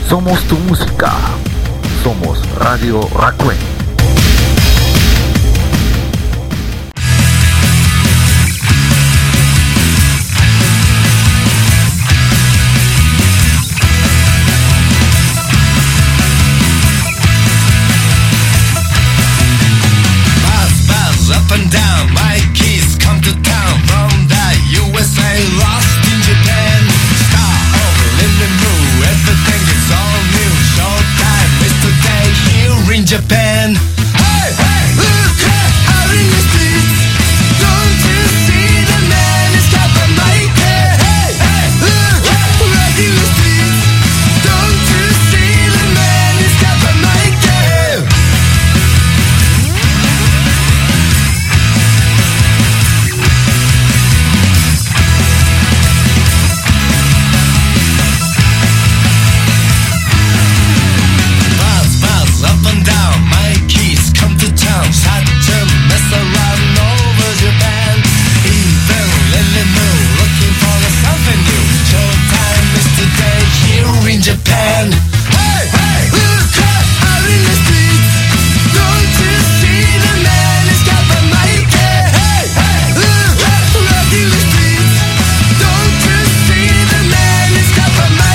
Somos tu música. Somos Radio Raccoon. Up and down, my keys come to town from the USA, lost in Japan. Star over in the mood, everything is all new. Showtime is today here in Japan. Hey, hey, look out in the streets. Don't you see the man is got the mic? Hey, hey, look out in the streets. Don't you see the man is got the mic? Up and down, my keys come to town. Such a mess around over Japan. Even Lily Moo looking for something new. Showtime is today here in Japan. Hey, hey, look out in the streets. Don't you see the man is got the mic? Hey, hey, look out in the streets. Don't you see the man is got the mic?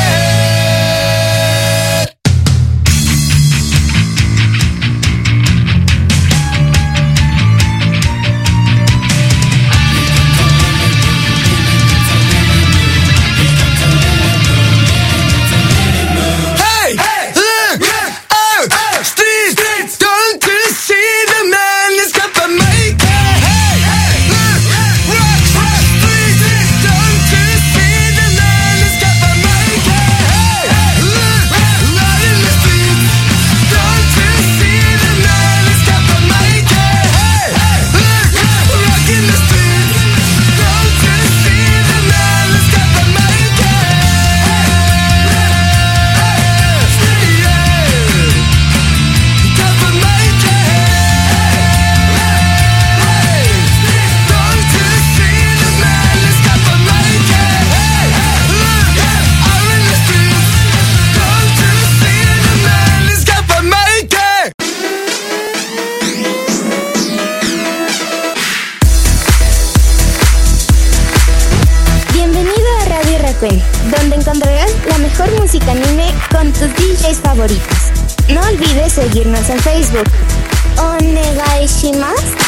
donde encontrarás la mejor música anime con tus DJs favoritos. No olvides seguirnos en Facebook. Onegai shimasu.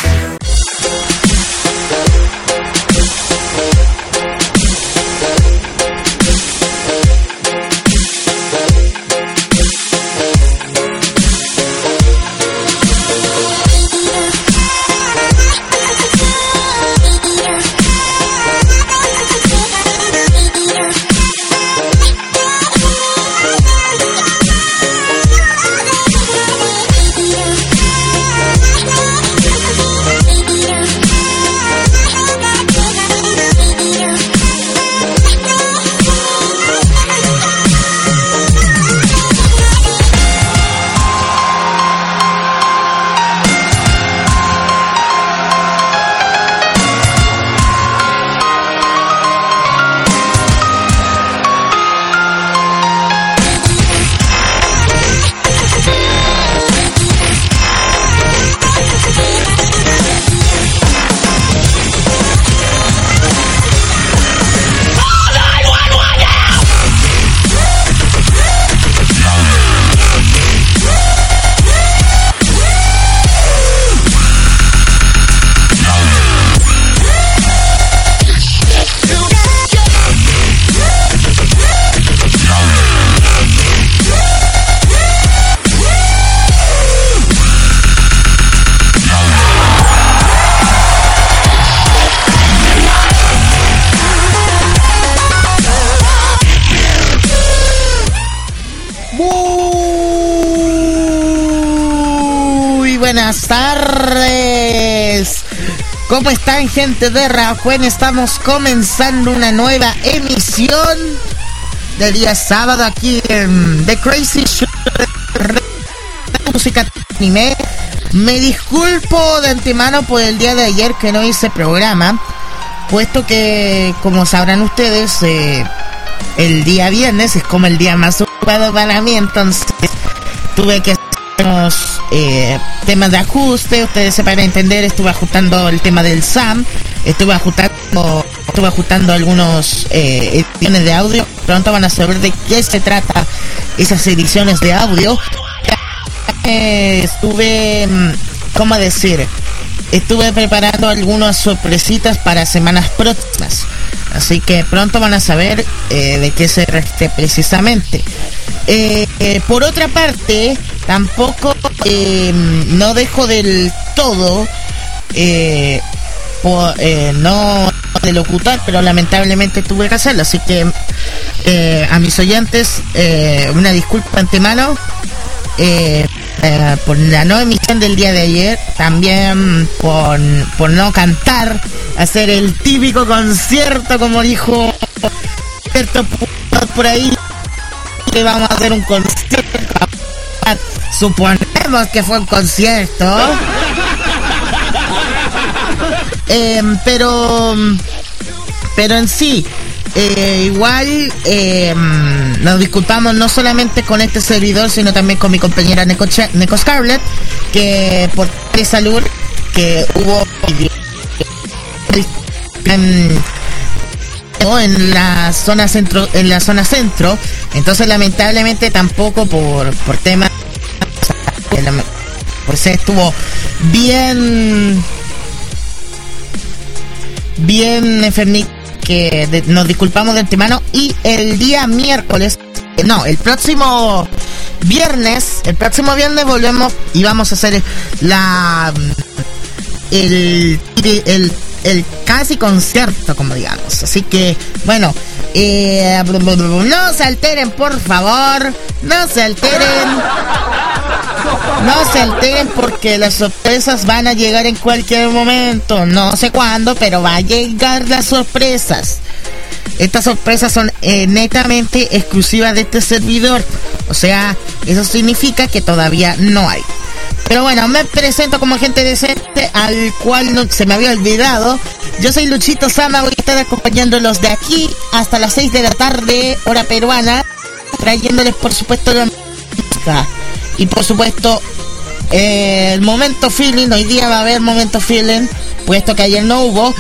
Buenas tardes. ¿Cómo están, gente de Raccoon? Estamos comenzando una nueva emisión del día sábado aquí en The Crazy Show de música anime. Me disculpo de antemano por el día de ayer que no hice programa, puesto que, como sabrán ustedes, el día viernes es como el día más ocupado ocupado para mí, entonces tuve que hacer unos temas de ajuste. Ustedes se van a entender, estuve ajustando el tema del SAM, estuve ajustando algunos ediciones de audio. Pronto van a saber de qué se trata esas ediciones de audio. Estuve preparando algunas sorpresitas para semanas próximas, así que pronto van a saber de qué se trata precisamente. Por otra parte, tampoco no dejo del todo no de locutar, pero lamentablemente tuve que hacerlo, así que a mis oyentes una disculpa de antemano por la no emisión del día de ayer, también por no cantar, hacer el típico concierto, como dijo cierto por ahí, que vamos a hacer un concierto. Suponemos que fue un concierto, pero en sí, igual nos disculpamos no solamente con este servidor, sino también con mi compañera Neko Scarlett, que por salud que hubo en la zona centro, entonces lamentablemente tampoco por temas, pues estuvo bien enfermito, que nos disculpamos de antemano. Y el día miércoles, el próximo viernes volvemos y vamos a hacer el casi concierto, como digamos. Así que bueno, no se alteren, por favor, no se alteren, porque las sorpresas van a llegar en cualquier momento. No sé cuándo, pero va a llegar las sorpresas. Estas sorpresas son netamente exclusivas de este servidor. O sea, eso significa que todavía no hay. Pero bueno, me presento como gente decente, al cual no se me había olvidado. Yo soy Luchito Sama, voy a estar acompañándolos de aquí hasta las 6 de la tarde, hora peruana, trayéndoles por supuesto la música. Y por supuesto, el momento feeling. Hoy día va a haber momento feeling, puesto que ayer no hubo.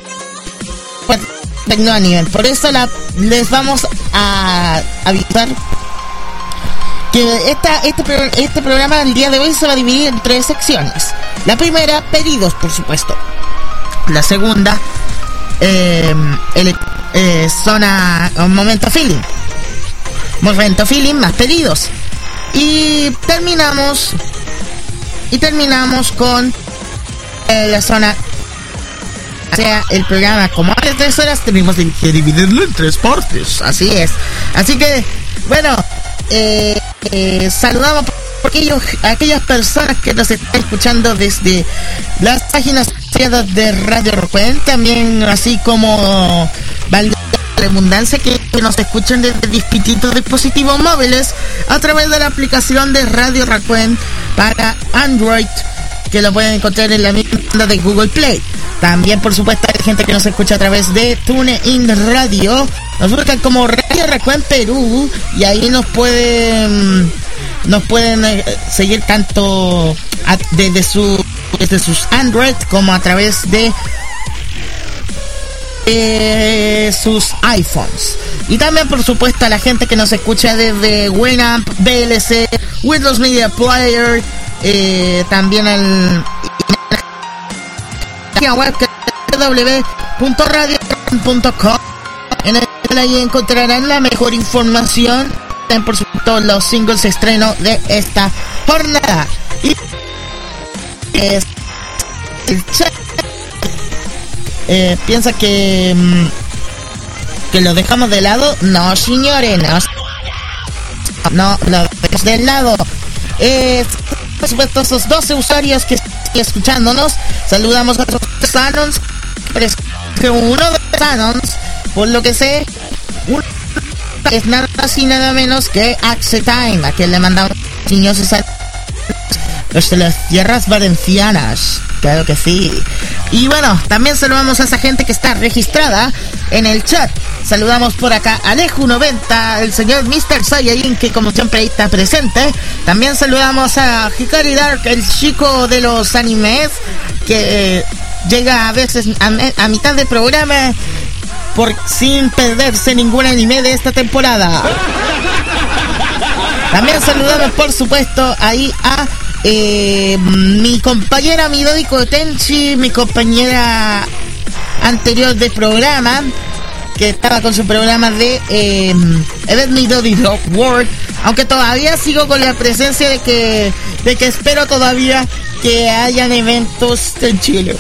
No a nivel. Por eso les vamos a avisar que este programa el día de hoy se va a dividir en 3 secciones. La primera, pedidos, por supuesto. La segunda, zona momento feeling más pedidos. Y terminamos con la zona, o sea, el programa, como hace 3 horas, tenemos que dividirlo en 3 partes. Así es. Así que, bueno, saludamos a aquellas personas que nos están escuchando desde las páginas de Radio Recuén, también así como valga la redundancia, que nos escuchan desde distintos dispositivos móviles a través de la aplicación de Radio Recuén para Android, que lo pueden encontrar en la misma de Google Play. También, por supuesto, hay gente que nos escucha a través de TuneIn Radio. Nos buscan como Radio Recuén Perú y ahí nos pueden seguir tanto desde sus Android como a través de sus iPhones. Y también, por supuesto, a la gente que nos escucha desde Winamp, VLC, Windows Media Player, también en la web www.radio.com. Ahí encontrarán la mejor información, por supuesto los singles estreno de esta jornada. Y piensa que lo dejamos de lado. No, señores, no lo dejamos de lado. Por supuesto, esos 12 usuarios que están escuchándonos, saludamos a los Sanons, que uno de los Sanons, por lo que sé, es nada así nada menos que Axe Time, a quien le mandamos cariñosos saludos. los de las tierras valencianas. Claro que sí. Y bueno, también saludamos a esa gente que está registrada en el chat. Saludamos por acá a Aleju90, el señor Mr. Saiyajin, que como siempre ahí está presente. También saludamos a Hikari Dark, el chico de los animes, que llega a veces a mitad del programa sin perderse ningún anime de esta temporada. También saludamos, por supuesto, ahí a mi compañera Midoriko Tenchi, mi compañera anterior de programa, que estaba con su programa de Event Midori Rock World, aunque todavía sigo con la presencia de que espero todavía que hayan eventos en Chile.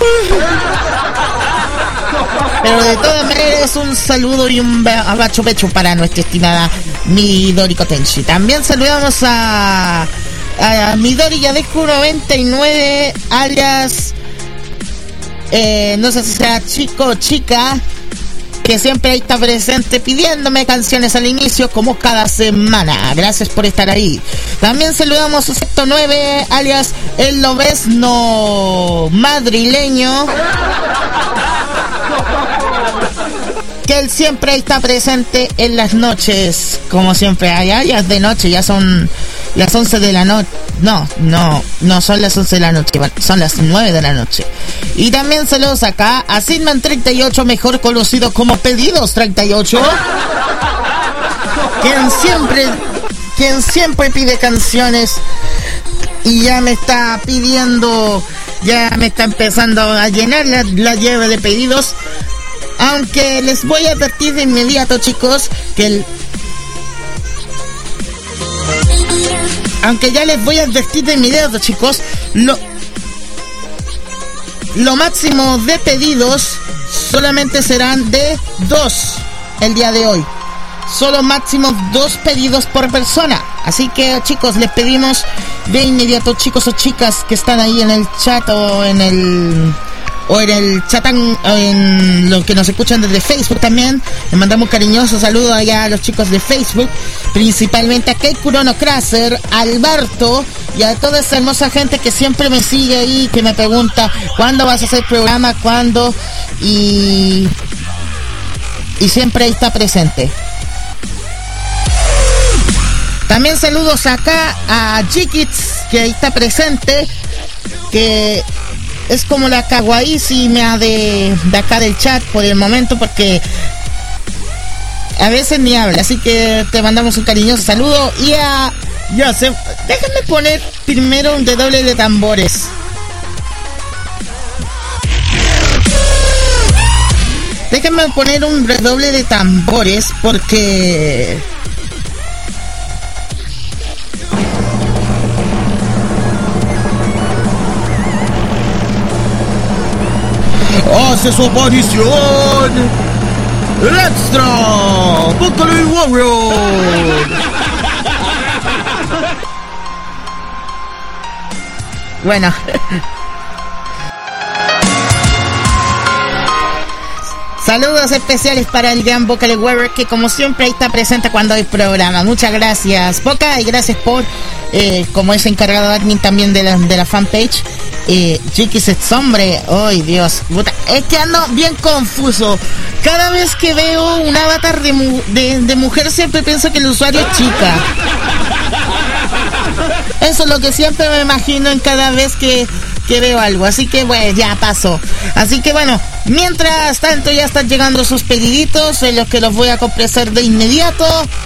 Pero de todas maneras, un saludo y un abacho pecho para nuestra estimada Midoriko Tenchi. También saludamos a Midori Yadeku 99, alias no sé si sea chico o chica, que siempre ahí está presente pidiéndome canciones al inicio como cada semana. Gracias por estar ahí. También saludamos a Secto 9, alias el lobesno madrileño, que él siempre está presente en las noches, como siempre. Ya es de noche, ya son las 11 de la noche. No son las 11 de la noche, son las 9 de la noche. Y también saludos acá a Sidman38, mejor conocido como Pedidos38, quien siempre pide canciones y ya me está empezando a llenar la llave de pedidos. Aunque les voy a advertir de inmediato, chicos, lo máximo de pedidos solamente serán de 2 el día de hoy. Solo máximo 2 pedidos por persona. Así que, chicos, les pedimos de inmediato, chicos o chicas que están ahí en el chat o en el chat, en lo que nos escuchan desde Facebook también. Les mandamos un cariñoso saludo allá a los chicos de Facebook, principalmente a Keikurono Kraser, a Alberto y a toda esa hermosa gente que siempre me sigue ahí, que me pregunta ¿cuándo vas a hacer programa? ¿Cuándo? Y siempre ahí está presente. También saludos acá a Jikits, que ahí está presente, que es como la kawaiísima de acá del chat por el momento, porque a veces ni habla. Así que te mandamos un cariñoso saludo. Y déjenme poner primero un redoble de tambores. Déjenme poner un redoble de tambores porque hace su aparición el extra Vocaloid Warrior. Bueno, saludos especiales para el gran Vocaloid Warrior, que como siempre ahí está presente cuando hay programa. Muchas gracias, Boca, y gracias por como es encargado admin también de la fanpage. Chiquis es hombre, ay Dios, puta, es que ando bien confuso. Cada vez que veo un avatar de mujer siempre pienso que el usuario es chica. Eso es lo que siempre me imagino en cada vez que veo algo. Así que bueno, ya pasó. Así que bueno, mientras tanto ya están llegando sus pediditos, en los que los voy a complacer de inmediato.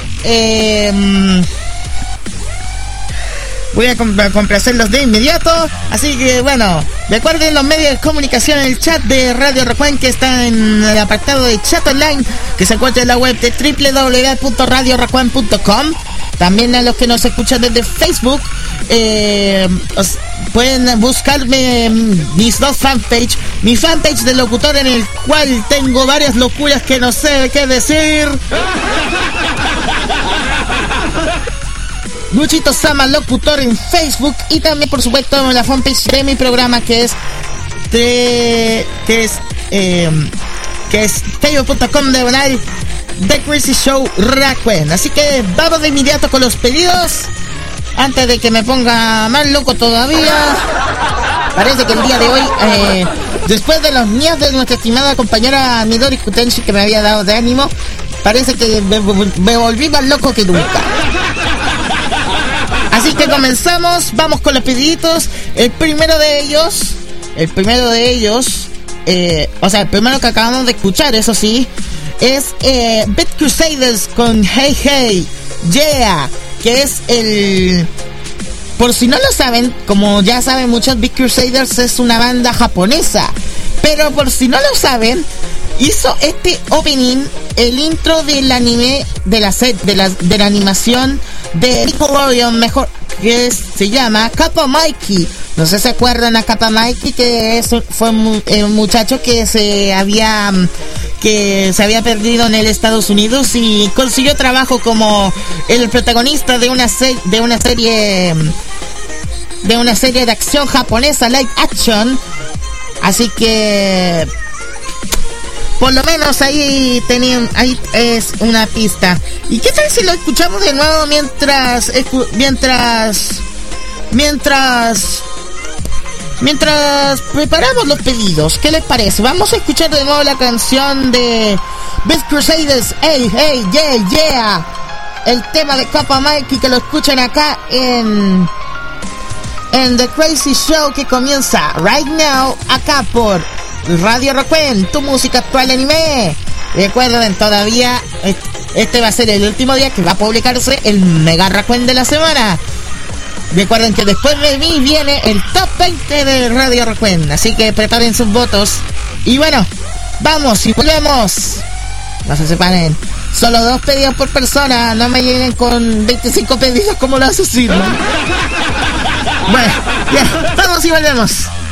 Voy a complacerlos de inmediato. Así que bueno, recuerden los medios de comunicación en el chat de Radio Recuén, que está en el apartado de chat online, que se encuentra en la web de www.radiorecuén.com. También a los que nos escuchan desde Facebook, pueden buscarme mis dos fanpages. Mi fanpage de locutor, en el cual tengo varias locuras que no sé qué decir. Luchito Sama Locutor en Facebook, y también por supuesto la fanpage de mi programa, que es facebook.com/The Crazy Show Recuén. Así que vamos de inmediato con los pedidos antes de que me ponga más loco todavía, parece que el día de hoy, después de los míos de nuestra estimada compañera Midori Kutenshi, que me había dado de ánimo, parece que me volví más loco que nunca. Así que comenzamos, vamos con los pediditos. El primero de ellos, o sea, el primero que acabamos de escuchar, eso sí, es Bad Crusaders con Hey Hey Yeah, que es el... Por si no lo saben, como ya saben muchos, Bad Crusaders es una banda japonesa, pero por si no lo saben, hizo este opening, el intro del anime, de la animación de Nickelodeon, mejor, que se llama Kappa Mikey. No sé si se acuerdan a Kappa Mikey, que fue un muchacho que se había perdido en el Estados Unidos y consiguió trabajo como el protagonista de una serie de acción japonesa, live action. Así que por lo menos ahí es una pista. ¿Y qué tal si lo escuchamos de nuevo mientras preparamos los pedidos? ¿Qué les parece? Vamos a escuchar de nuevo la canción de Bad Crusaders, Hey Hey Yeah Yeah, el tema de Kappa Mikey, que lo escuchan acá en The Crazy Show, que comienza right now acá por Radio Rockwen, tu música actual anime. Recuerden, todavía este va a ser el último día que va a publicarse el Mega Rockwen de la semana. Recuerden que después de mí viene el Top 20 de Radio Rockwen, así que preparen sus votos. Y bueno, vamos y volvemos. No se separen. Solo 2 pedidos por persona, no me lleguen con 25 pedidos como los asesinos. Bueno, ya, vamos y volvemos.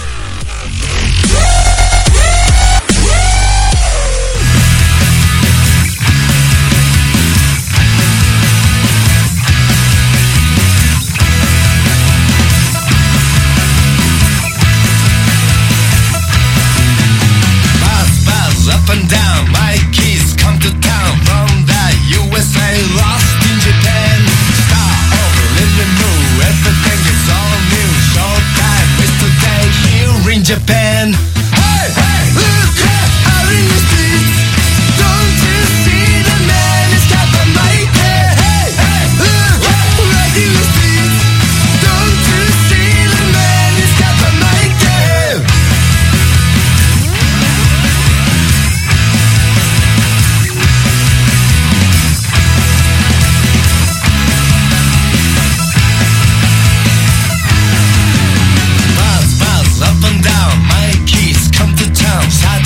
Up and down, my keys come to town from the USA, lost in Japan. Star over living mood, everything is all new. Showtime is today here in Japan. Hey, hey, look out in the streets. Don't you see the man is Kappa Mikey? Hey, hey, look out in the streets. Don't you see the man is Kappa Mikey? Up and down, my keys come to town.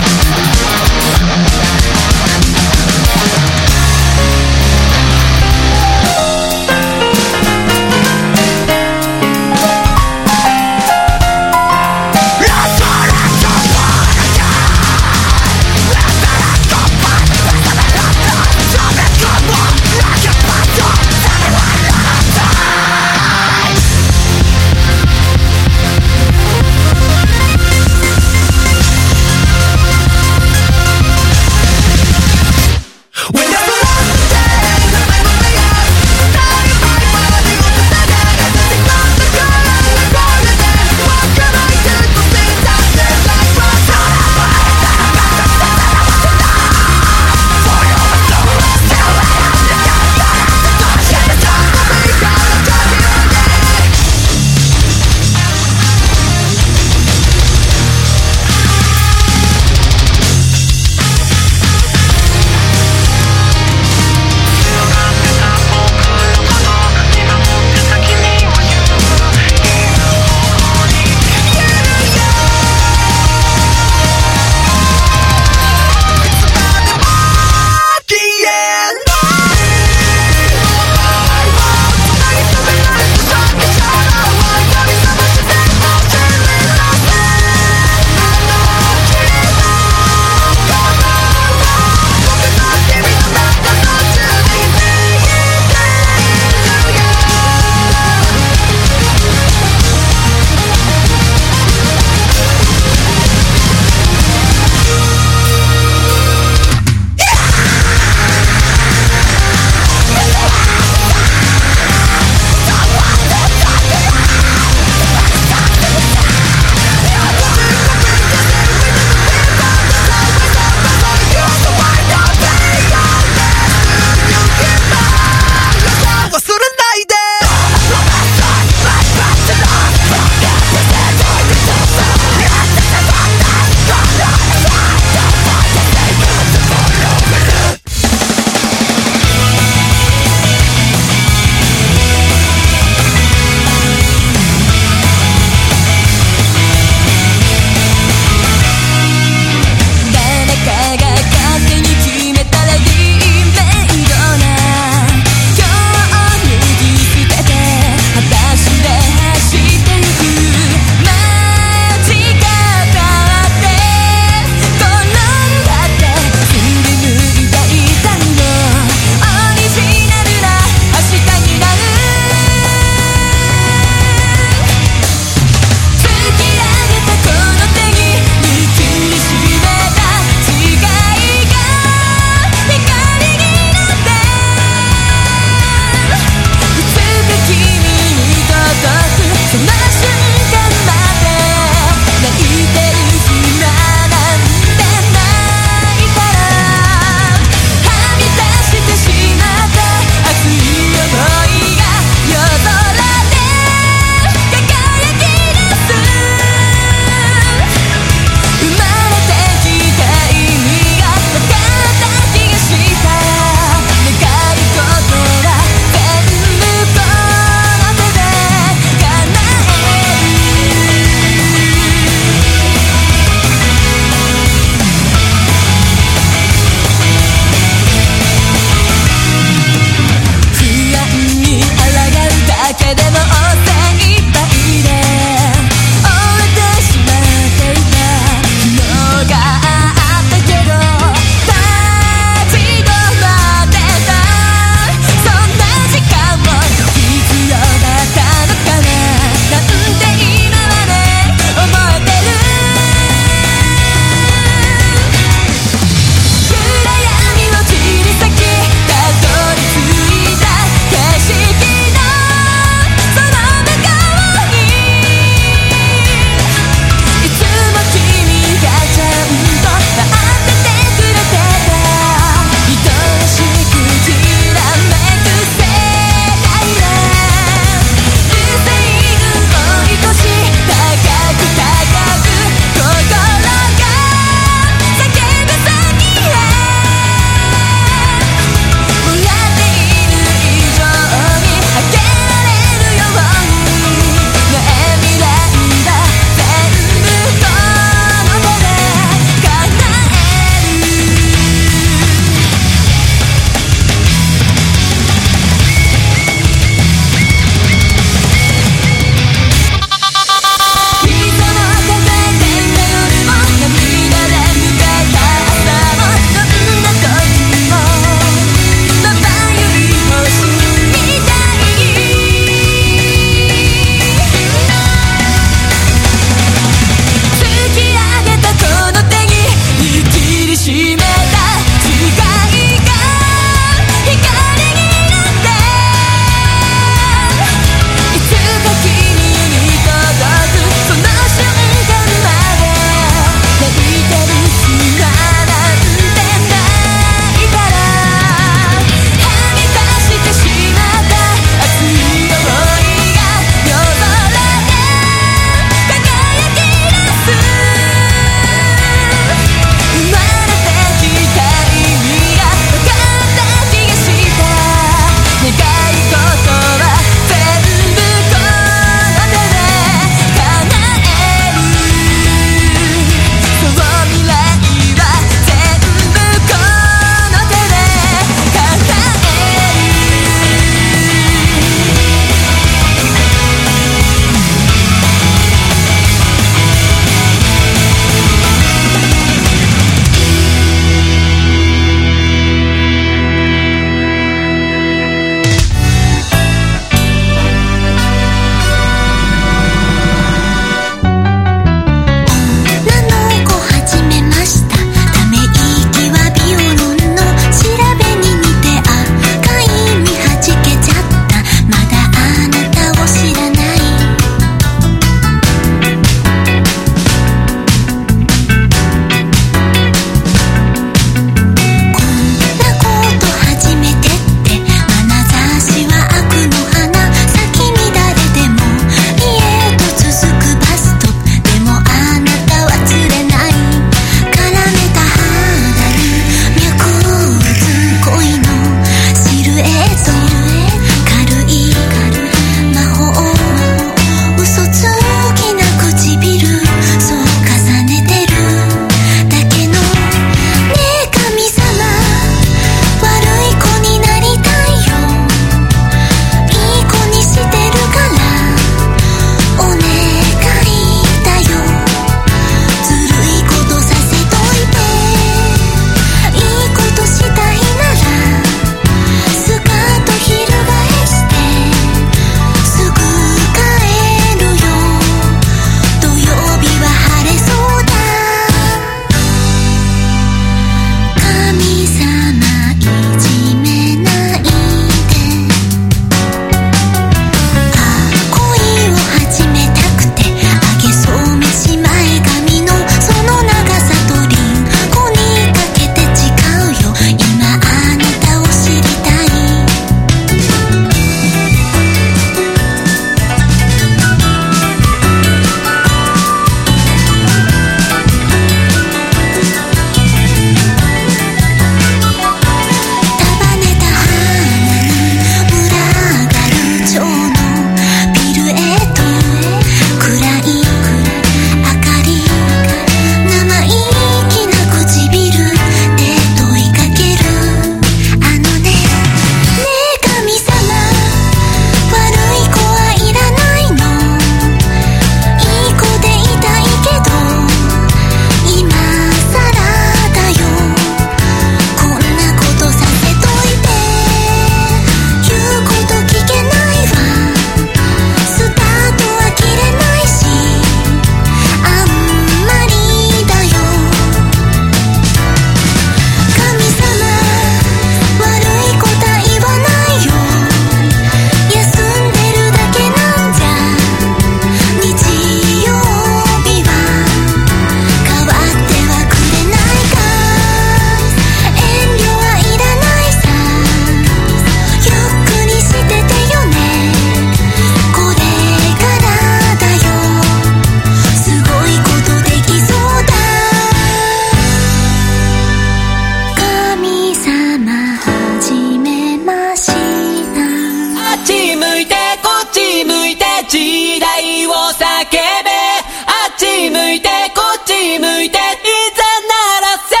叫べあっち向いてこっち向いていざ鳴らせ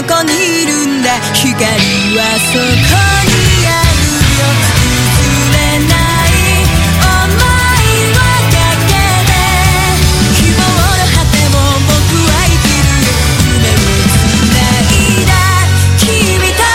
こにいるんだ光はそこにあるよ譲れない想いはだけで希望の果ても僕は生きるよ夢をつないだ君と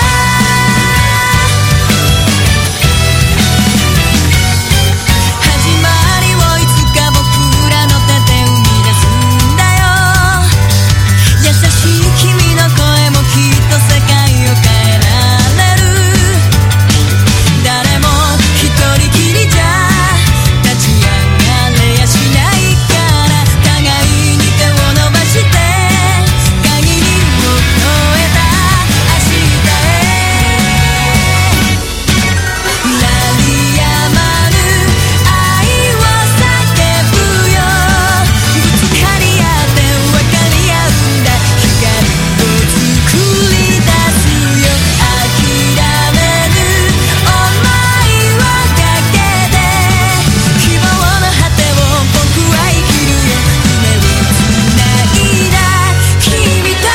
始まりをいつか僕らの手で生み出すんだよ優しい君の声もきっと世界を変えられる誰も一人きりじゃ立ち上がれやしないから互いに手を伸ばして限りを超えた明日へ鳴りやまぬ愛を叫ぶよぶつかり合って分かり合うんだ光を作り出すよ諦めぬ想いはだけで希望の果てを僕は生きるよ夢をつないだ君と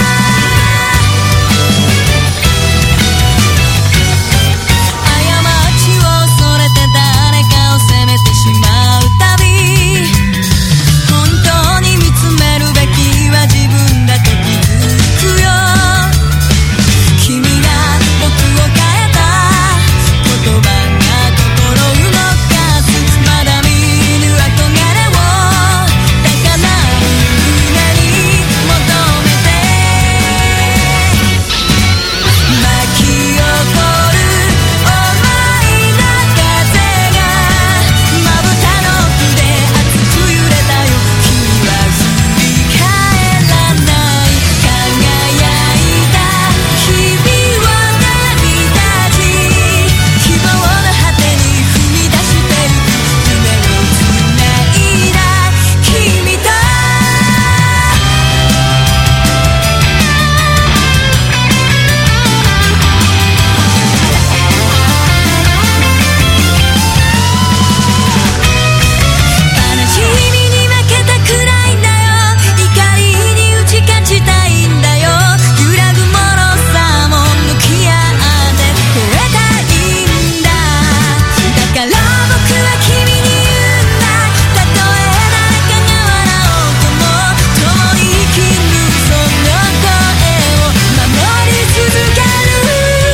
過ちを恐れて誰かを責めてしまうたび本当に見つめるべきは自分だと気づくよ君が僕を変えた言葉が心動かすまだ見ぬ憧れを高鳴る胸に求めて巻き起こる思いの風がまぶたの奥で熱く揺れたよ君は振り返らない輝いた日々を旅立ち希望の果てに踏み出してゆく夢をつないだ君と悲しみに負けたくないんだよ怒りに打ち勝ちたいんだよ揺らぐもろさも向き合って超えたいんだだから僕は君に言うんだたとえ誰かが笑おうとも共に生きるその声を守り続ける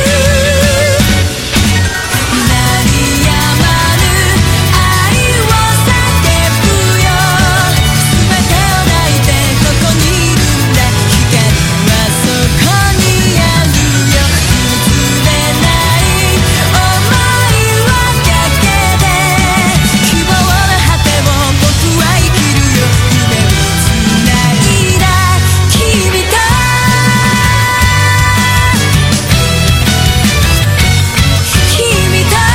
鳴りやまぬ愛を叫ぶよ全てを抱いてここにいるんだ光はそこにあるよ譲れない想いはだけで希望の果てを僕は生きるよ夢をつないだ君と君と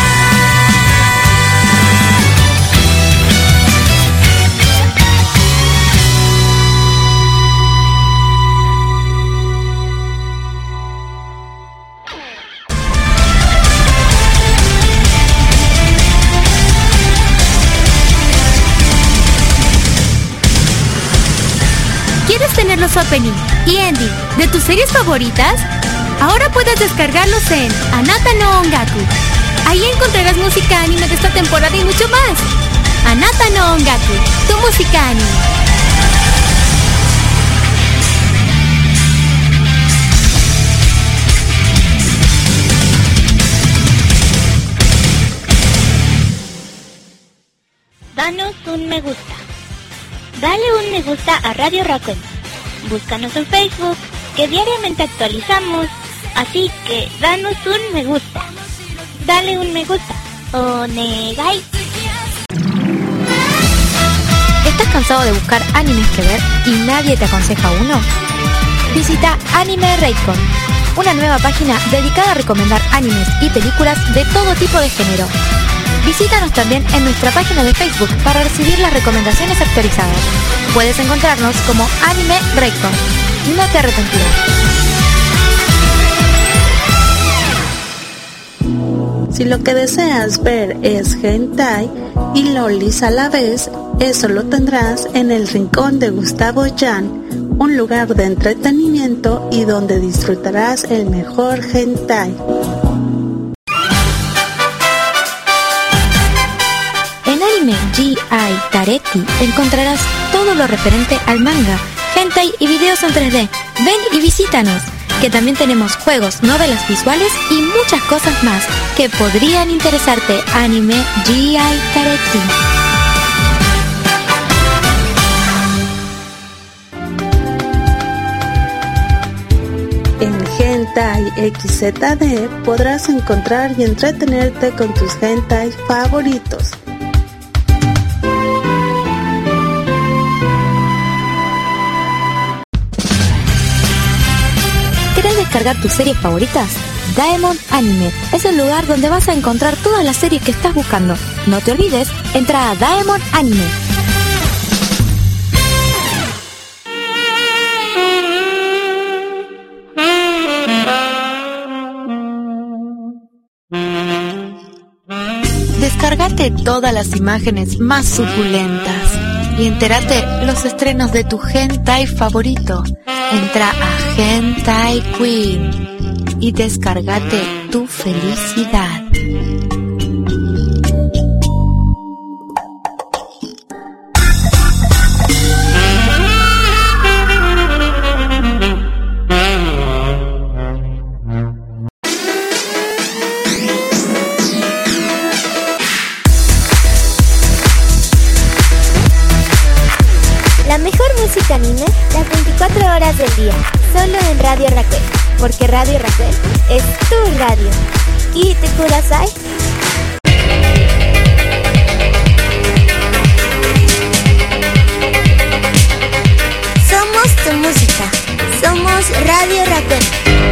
¿Quieres tener los opening y ending de tus series favoritas? Ahora puedes descargarlos en Anata no Ongaku. Ahí encontrarás música anime de esta temporada y mucho más. Anata no Ongaku, tu música anime. Danos un me gusta. Dale un me gusta a Radio Raccoon. Búscanos en Facebook, que diariamente actualizamos. Así que danos un me gusta. Dale un me gusta. Onegai. ¿Estás cansado de buscar animes que ver y nadie te aconseja uno? Visita Anime Raycon, una nueva página dedicada a recomendar animes y películas de todo tipo de género. Visítanos también en nuestra página de Facebook para recibir las recomendaciones actualizadas. Puedes encontrarnos como Anime Raycon. No te arrepentirás. Si lo que deseas ver es hentai y lolis a la vez, eso lo tendrás en el rincón de Gustavo Yan, un lugar de entretenimiento y donde disfrutarás el mejor hentai. En Anime G.I. Taretti encontrarás todo lo referente al manga, hentai y videos en 3D. Ven y visítanos, que también tenemos juegos, novelas visuales y muchas cosas más que podrían interesarte. Anime G.I. Taretti. En Hentai XZD podrás encontrar y entretenerte con tus hentai favoritos. ¿Querés descargar tus series favoritas? Daemon Anime es el lugar donde vas a encontrar todas las series que estás buscando. No te olvides, entra a Daemon Anime. Descárgate todas las imágenes más suculentas y entérate los estrenos de tu hentai favorito. Entra a Hentai Queen y descárgate tu felicidad. La mejor música anime las 24 horas del día, solo en Radio Raquel, porque Radio Raquel es tu radio. ¿Y te kudasai? Somos tu música, somos Radio Raquel.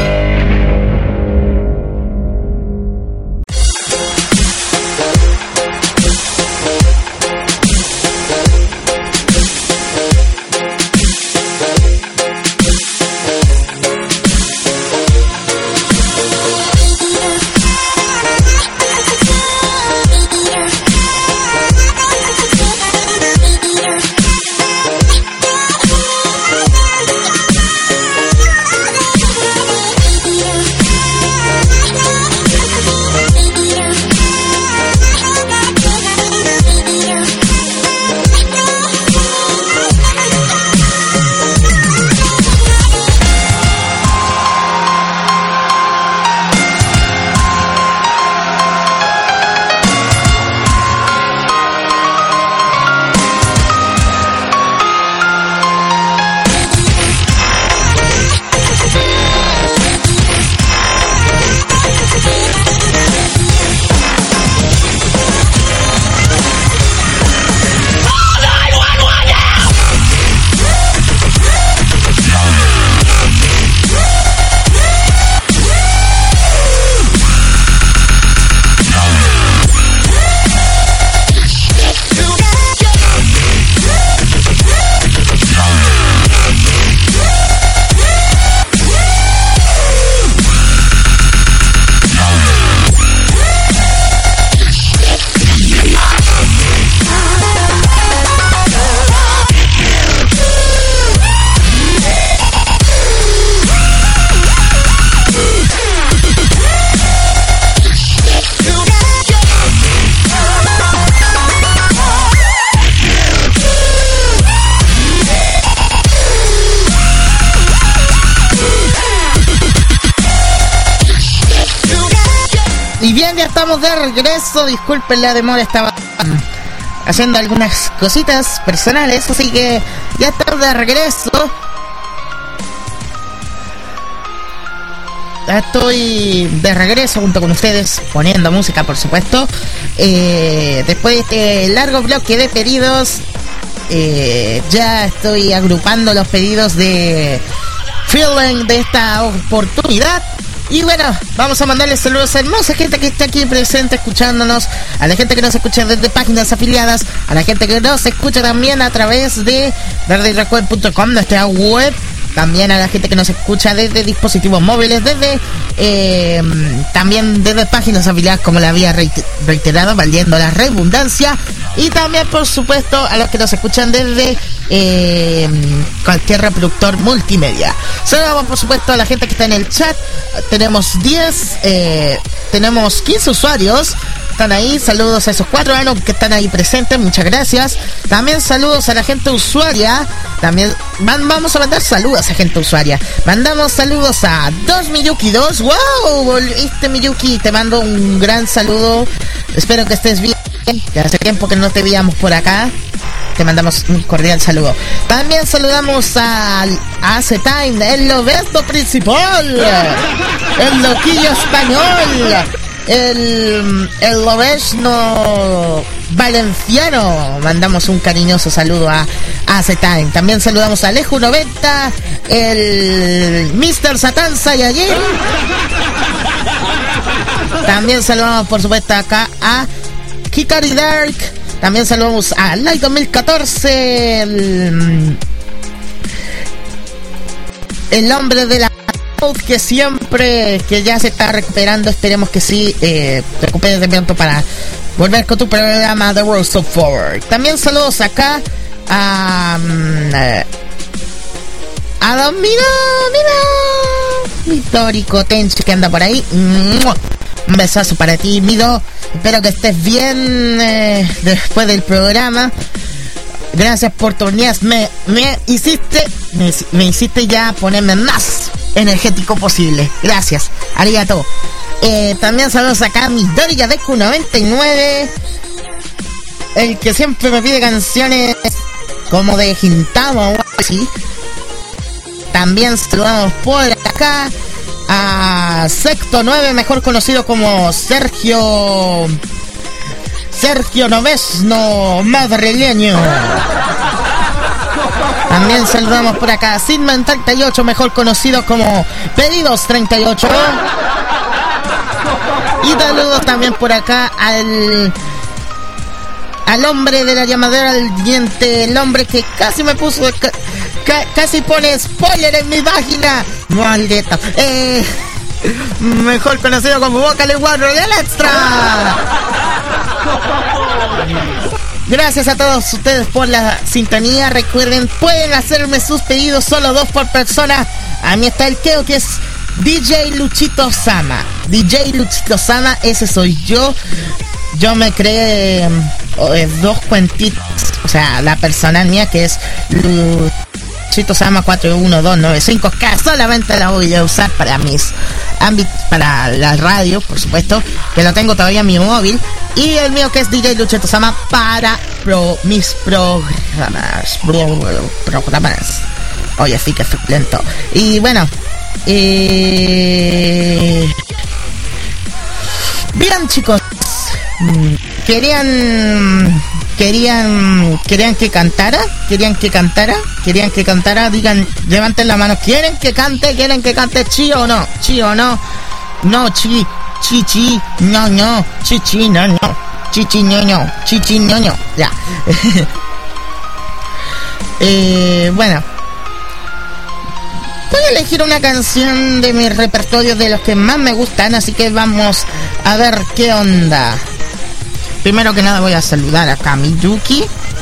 Y bien, ya estamos de regreso. Disculpen la demora, estaba haciendo algunas cositas personales, así que ya estamos de regreso. Estoy de regreso junto con ustedes, poniendo música, por supuesto. Después de este largo bloque de pedidos, ya estoy agrupando los pedidos de Feeling de esta oportunidad. Y bueno, vamos a mandarles saludos a hermosa gente que está aquí presente escuchándonos, a la gente que nos escucha desde páginas afiliadas, a la gente que nos escucha también a través de verdeiracuen.com, nuestra web, también a la gente que nos escucha desde dispositivos móviles, desde también desde páginas afiliadas, como la había reiterado, valiendo la redundancia, y también por supuesto a los que nos escuchan desde cualquier reproductor multimedia. Saludamos por supuesto a la gente que está en el chat. Tenemos 15 usuarios. Están ahí, saludos a esos 4 años que están ahí presentes, muchas gracias. También saludos a la gente usuaria. También vamos a mandar saludos a gente usuaria. Mandamos saludos a 2 Miyuki 2. ¡Wow! Volviste, Miyuki, te mando un gran saludo. Espero que estés bien. Ya hace tiempo que no te veíamos por acá. Te mandamos un cordial saludo. También saludamos al Time, el lobesto principal, el loquillo español, el lobesno valenciano. Mandamos un cariñoso saludo a Time. También saludamos a Alejo 90, el Mr. Satan Saiyajin. También saludamos por supuesto acá a Hikari Dark. También saludamos a Light 2014, el hombre de la que siempre, que ya se está recuperando. Esperemos que sí, recuperes de pronto para volver con tu programa The Road So Forward. También saludos acá a Don Mira, mi Tórico Tenchi que anda por ahí. Un besazo para ti, Mido. Espero que estés bien después del programa. Gracias por torneas. Me hiciste ya ponerme más energético posible. Gracias. Arigato. También saludos acá a mi Doriga Deku 99. El que siempre me pide canciones como de Gintama o algo así. También saludamos por acá a Secto 9, mejor conocido como Sergio Novesno madrileño. También saludamos por acá a Sidman 38, mejor conocido como Pedidos 38. Y saludos también por acá al hombre de la llamadera al diente, el hombre que casi me puso casi pone spoiler en mi página, maldito, mejor conocido como Vocal Warrior del Extra. Gracias a todos ustedes por la sintonía. Recuerden, pueden hacerme sus pedidos, solo 2 por persona. A mí está el Keo, que es DJ Luchito Sama. DJ Luchito Sama, ese soy yo. Yo me creé 2 cuentitas, o sea, la personal mía, que es Luchito Sama 41295, que solamente la voy a usar para mis ámbitos, para la radio, por supuesto, que lo tengo todavía en mi móvil. Y el mío, que es DJ Luchito Sama, para mis programas. Oye, sí que es lento. Y bueno, bien, chicos, querían que cantara, digan, levanten la mano, quieren que cante chi o no, no chi, no, chichi, no, chichi, no, ya. Bueno, voy a elegir una canción de mi repertorio de los que más me gustan, así que vamos a ver qué onda. Primero que nada voy a saludar a Miyuki.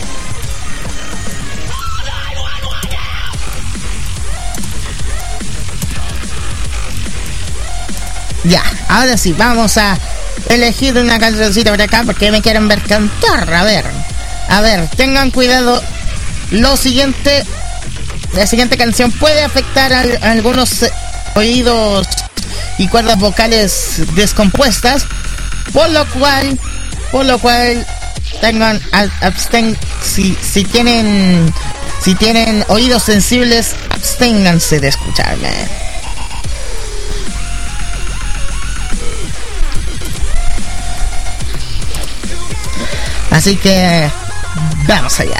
Ya, ahora sí, vamos a elegir una cancioncita por acá porque me quieren ver cantar. A ver, tengan cuidado. La siguiente canción puede afectar a algunos oídos y cuerdas vocales descompuestas, por lo cual tengan si tienen oídos sensibles, absténganse de escucharme. Así que vamos allá.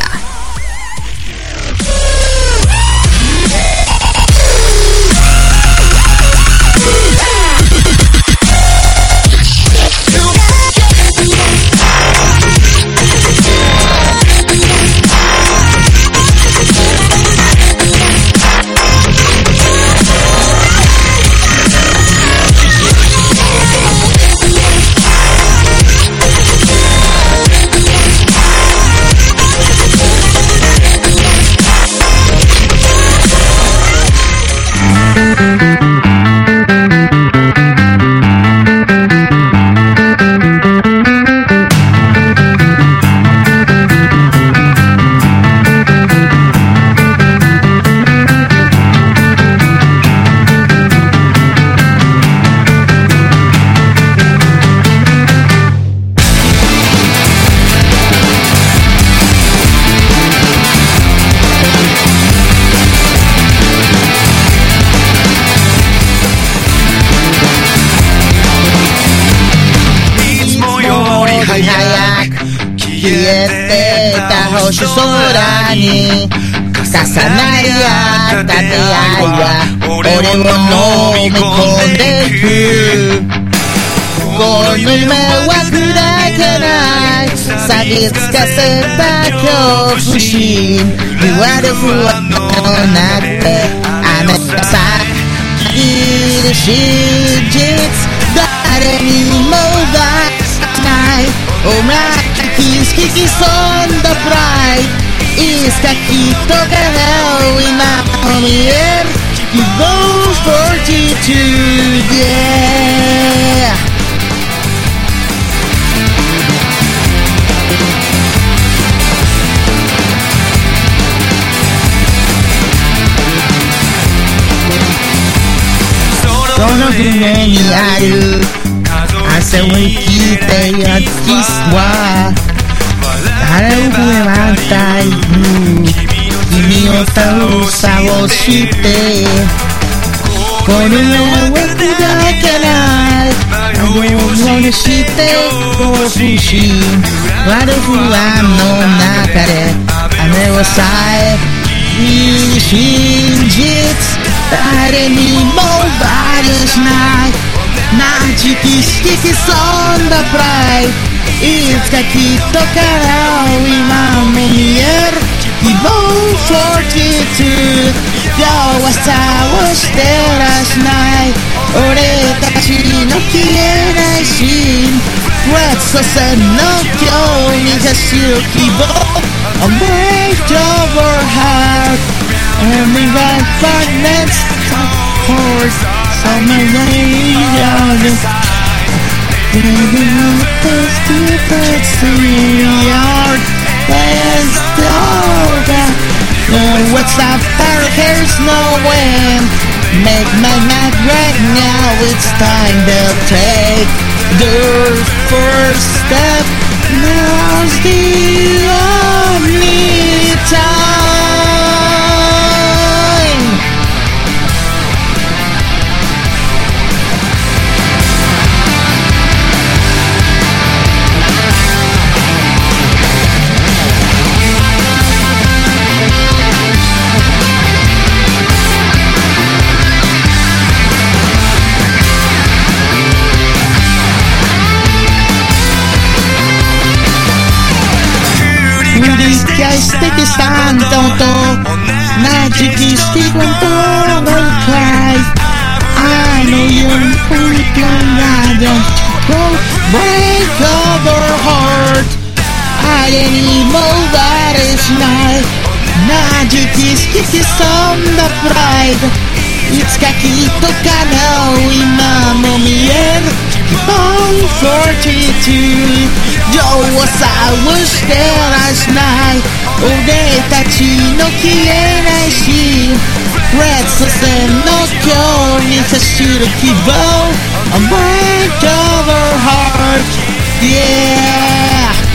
星空に重なり合った出会いは俺を飲み込んでいく。この夢は砕けない錆びつかせた恐怖心。言われ不安の中であなたさいる真実誰にも出さないお前引き損だプライドいつかきっと叶う今も見える希望42 yeahその船にある汗を生きてやキスは誰を笛はたい君を倒さをしてこの世は砕けない顎を乗して興奮し悪不安の中で雨をさえいい真実誰にもバレしないなじき引き損だプライドいつかきっと叶う今も見える希望42今日はさをしてらしない俺たちの消えないシーンLet's say no 今日に走る希望A break over heart Everyone finds support So my radio Baby this difference to your Let's go No what's up there here's no wind Make my mind right now It's time to take the first step Now's the only time Sticky stand don't Magic is stick on will cry I know you're freaking I don't go break over heart I didn't know that it's night Magic is sticky on the pride いつかきっと叶う今も見える希望42情を探してらしない俺たちの消えないシーンレッツ線の今日に走る希望 A break over heart Yeah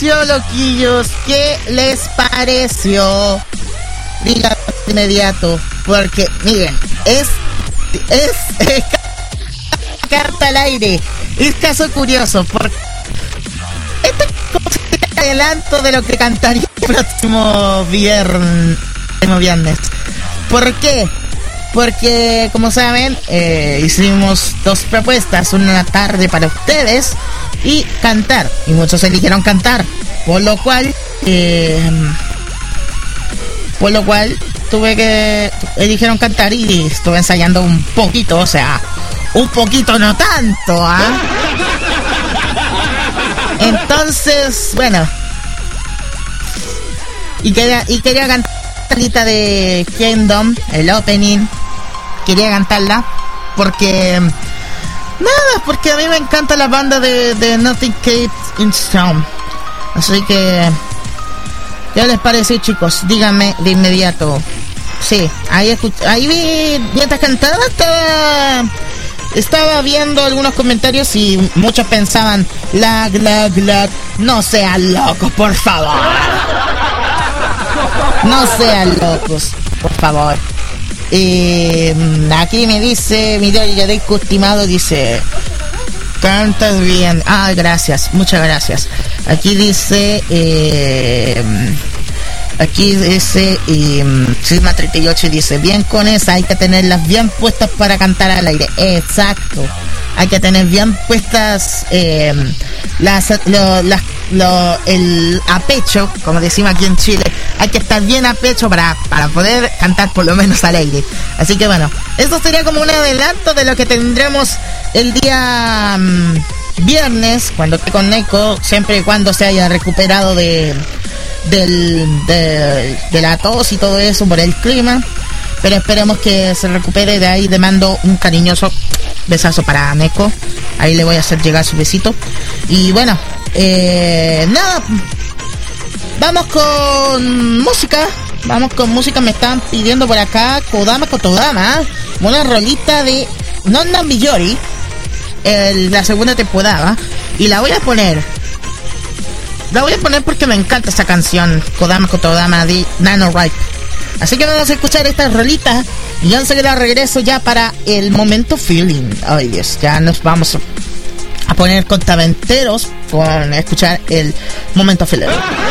pareció, loquillos? ¿Qué les pareció? Díganme de inmediato, porque miren, es carta al aire. Es caso curioso, porque este es como un adelanto de lo que cantaría el próximo viernes. ¿Por qué? Porque, como saben, hicimos 2 propuestas, una tarde para ustedes y cantar. Y muchos eligieron cantar, por lo cual eligieron cantar y estuve ensayando un poquito, o sea, un poquito, no tanto, ¿ah? Entonces, bueno, y quería cantar la de Kingdom, el opening. Quería cantarla porque porque a mí me encanta la banda de Nothing Keeps in Stone. Así que, ¿qué les parece, chicos? Díganme de inmediato. Sí, ahí vi, mientras cantaba estaba viendo algunos comentarios y muchos pensaban, lag, no sean locos, por favor. No sean locos, por favor. Aquí me dice Miguel Yadeco, estimado, dice, cantas bien. Ah, gracias, muchas gracias. Aquí dice Sigma 38 dice, bien con esa, hay que tenerlas bien puestas para cantar al aire. Exacto, hay que tener bien puestas el a pecho, como decimos aquí en Chile. Hay que estar bien a pecho para poder cantar por lo menos al aire. Así que bueno, eso sería como un adelanto de lo que tendremos el día viernes, cuando esté con Neko, siempre y cuando se haya recuperado de la tos y todo eso por el clima. Pero esperemos que se recupere. De ahí le mando un cariñoso besazo para Neko. Ahí le voy a hacer llegar su besito. Y bueno, nada, vamos con música. Me están pidiendo por acá Kodama Kotodama, una rolita de Nonna Miyori, la segunda temporada. Y la voy a poner porque me encanta esta canción, Kodama Kotodama de NaNoWriMo. Así que vamos a escuchar esta rolita y ya enseguida regreso ya para el momento feeling. Ay Dios, ya nos vamos a poner contaventeros con escuchar el momento feeling.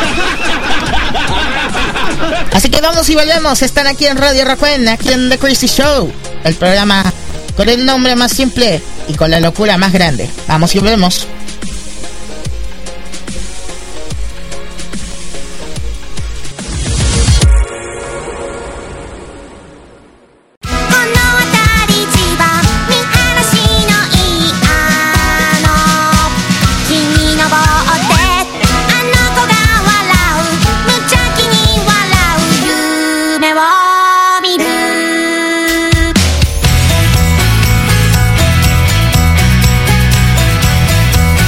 Así que vamos y volvemos. Están aquí en Radio Raccoon, aquí en The Crazy Show, el programa con el nombre más simple y con la locura más grande. Vamos y volvemos. 「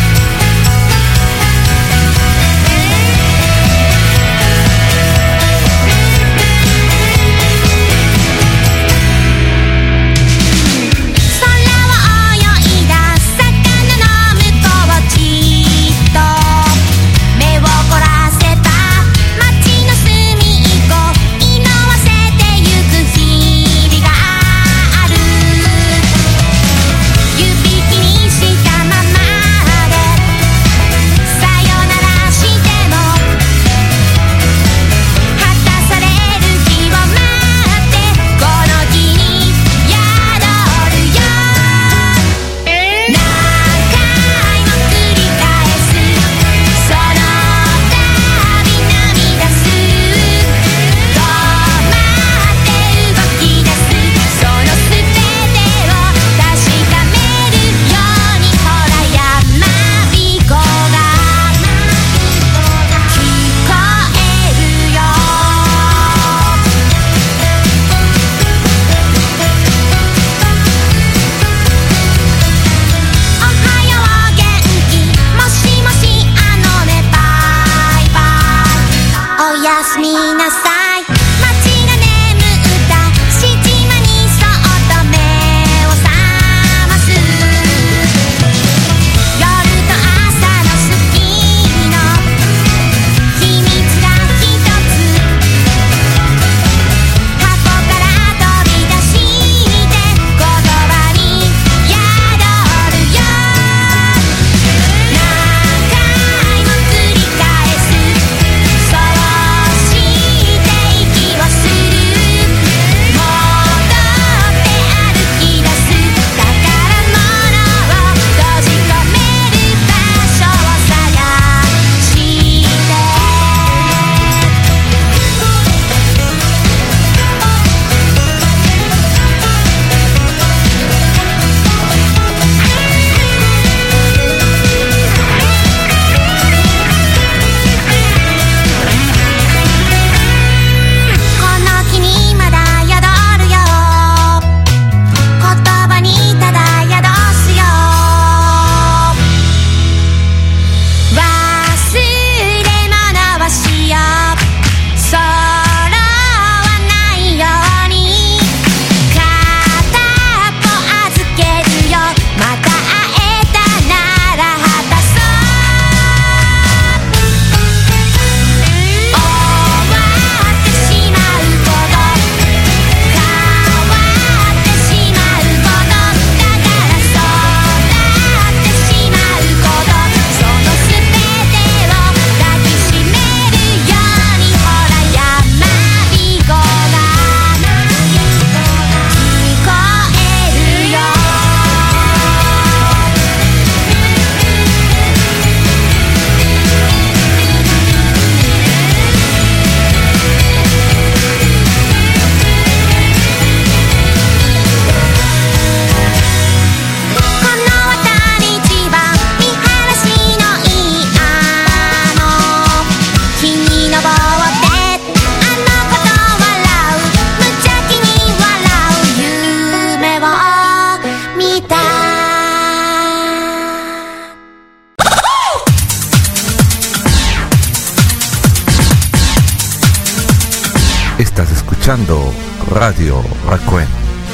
escuchando Radio Raccoon.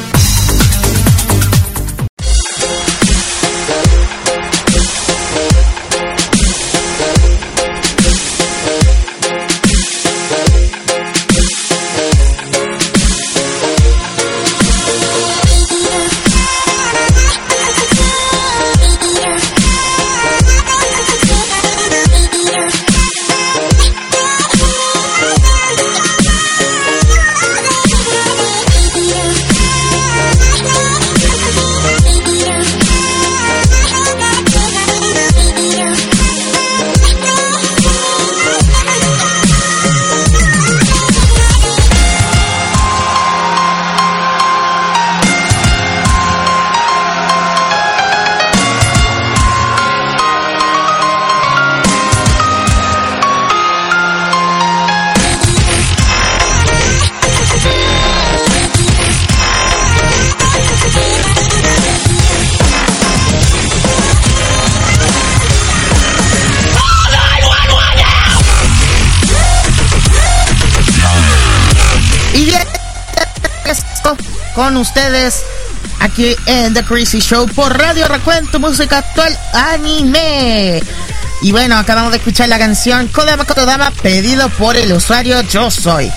Con ustedes aquí en The Crazy Show por Radio Raccoon, tu música actual anime. Y bueno, acabamos de escuchar la canción Kodama Kotodama, pedido por el usuario Yo Soy,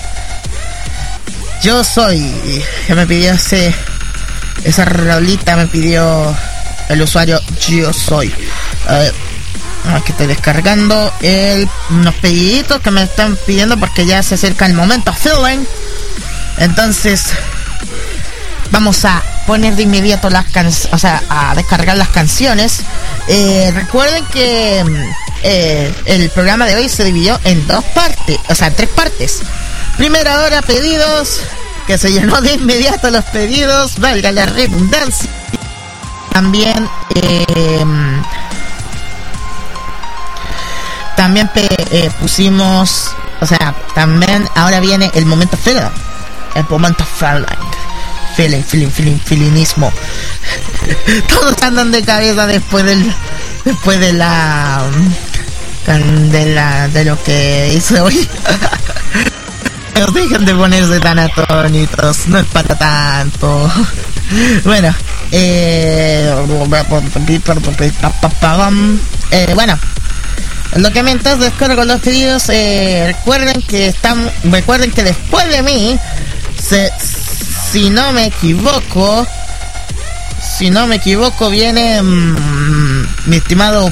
que me pidió esa rolita, me pidió el usuario Yo Soy. Aquí estoy descargando unos pediditos que me están pidiendo porque ya se acerca el momento feeling. Entonces vamos a poner de inmediato a descargar las canciones. Recuerden que el programa de hoy se dividió en tres partes. Primera hora, pedidos, que se llenó de inmediato los pedidos, valga la redundancia. También pusimos, también ahora viene el momento feeling. Felinismo. Todos andan de cabeza después de lo que hice hoy. Pero dejen de ponerse tan atónitos, no es para tanto. Bueno, bueno, lo que mientras descargo los pedidos, recuerden que después de mí, si no me equivoco, viene mi estimado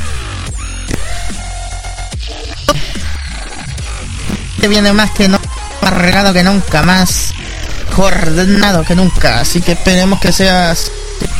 que viene más regado que nunca, más coordinado que nunca, así que esperemos que seas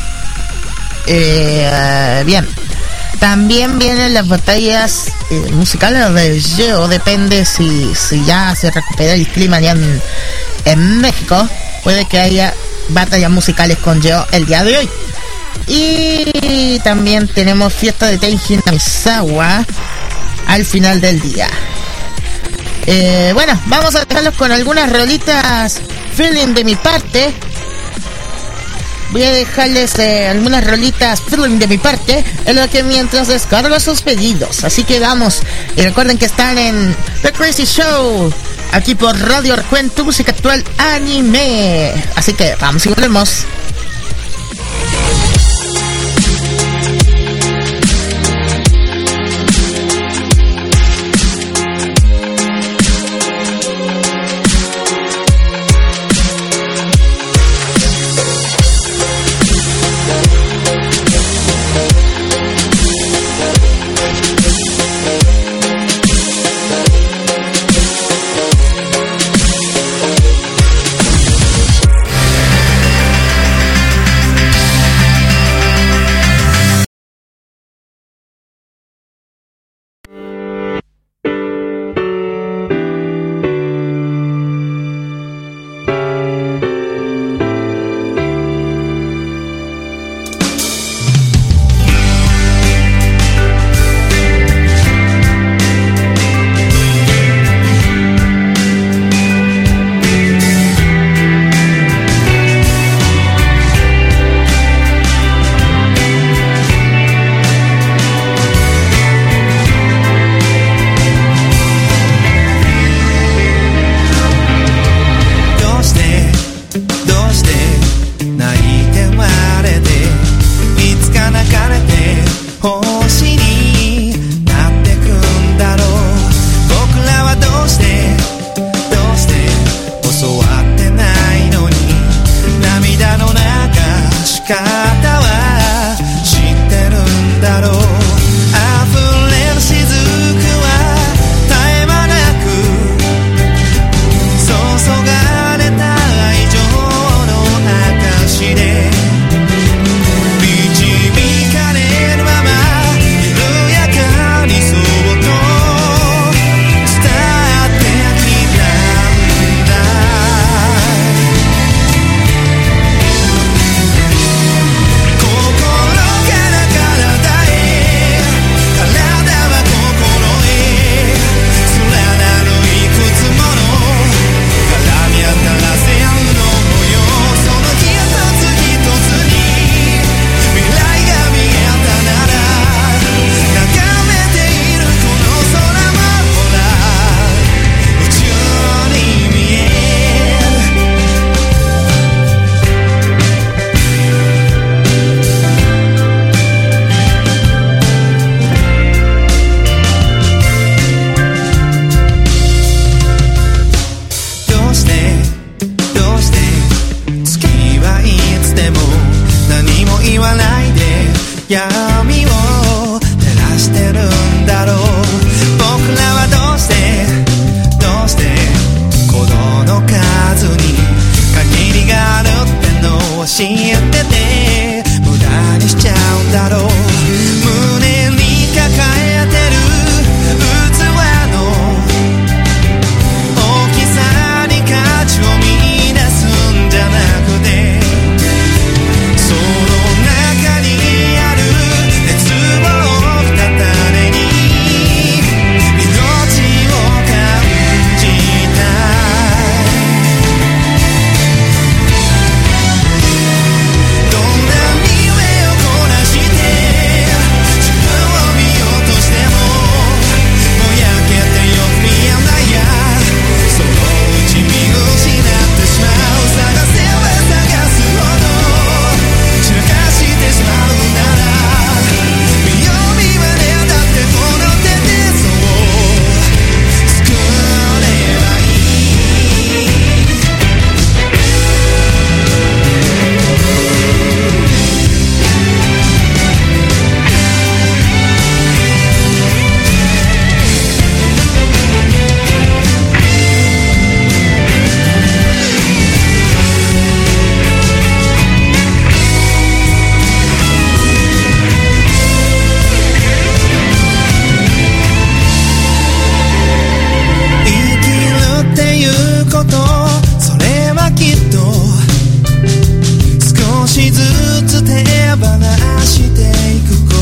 bien. También vienen las batallas musicales de Geo, depende si ya se recupera el clima ya en México, puede que haya batallas musicales con Geo el día de hoy. Y también tenemos fiesta de Tenjin Misawa al final del día. Bueno, vamos a dejarlos con algunas rolitas feeling de mi parte. Voy a dejarles algunas rolitas feeling de mi parte en lo que mientras descargo sus pedidos. Así que vamos, y recuerden que están en The Crazy Show, aquí por Radio Raccoon, tu música actual anime. Así que vamos y volvemos. 方は知ってるんだろう。溢れる雫は絶え間なく注がれた愛情の証で導かれるまま緩やかにそっと伝ってきたんだ。心から体へ、体は心へ、連なるいくつもの絡み合った線の模様、その一つ一つに未来が見えたなら、眺めているこの空もほら宇宙に見える。どうして月はいつでも何も言わないで闇を照らしてるんだろう。僕らはどうして鼓動の数に限りがあるってのを知ってて無駄にしちゃうんだろう。胸に抱えてる器の大きさに価値を見出すんじゃなくて、その中にある熱望を二種に命を感じたい。どんなに上をこなして自分を見ようとしてもぼやけてよく見えないや、そのうち見失ってしまう。探せば探すほど散らかしてしまうなら、見よう見まねだってこの手でそう作ればいい。生きるっていうこと、それはきっと少しずつ手放していくこと。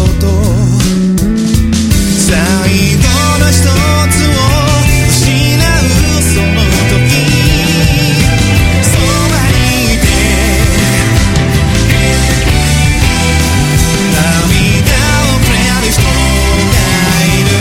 最後の一つを失うその時、そばにいて涙をくれる人がいる。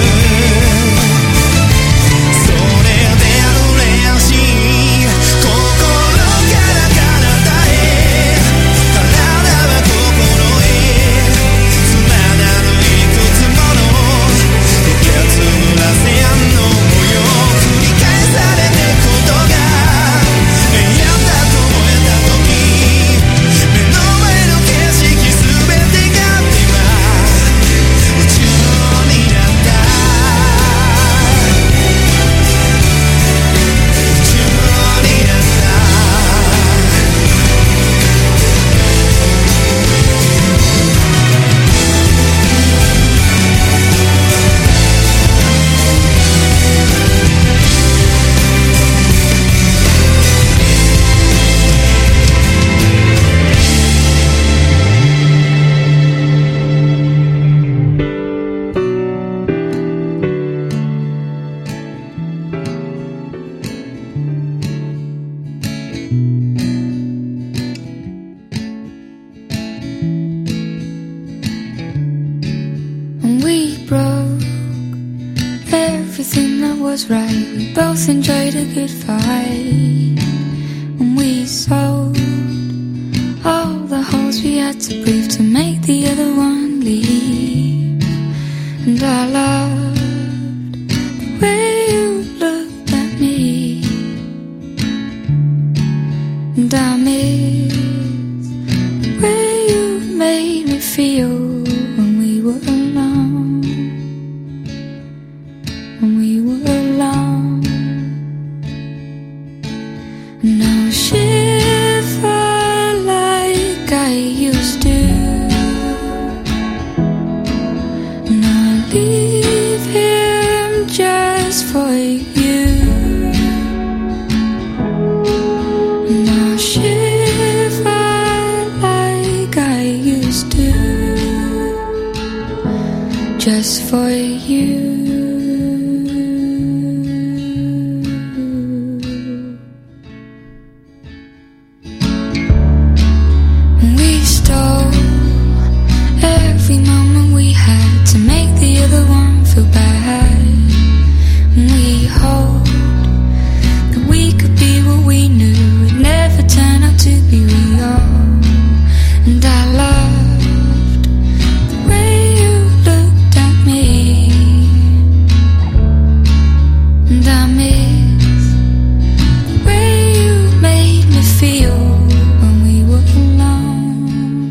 それで嬉しい。心から体へ、体は心へ、連なるいくつもの受け継ぐらせやんの模様、繰り返されてことが永遠だと思えた時、目の前の景色すべてが今宇宙になった。 And we broke everything that was right. We both enjoyed a good fight. And we sold all the holes we had to prove to make the other one leave. And I loved the way you looked at me. And I miss the way you just for you. We stole every moment we had to make the other one feel bad. We hope that we could be what we knew would never turn out to be real. And I loved the way you looked at me, and I miss the way you made me feel when we were alone,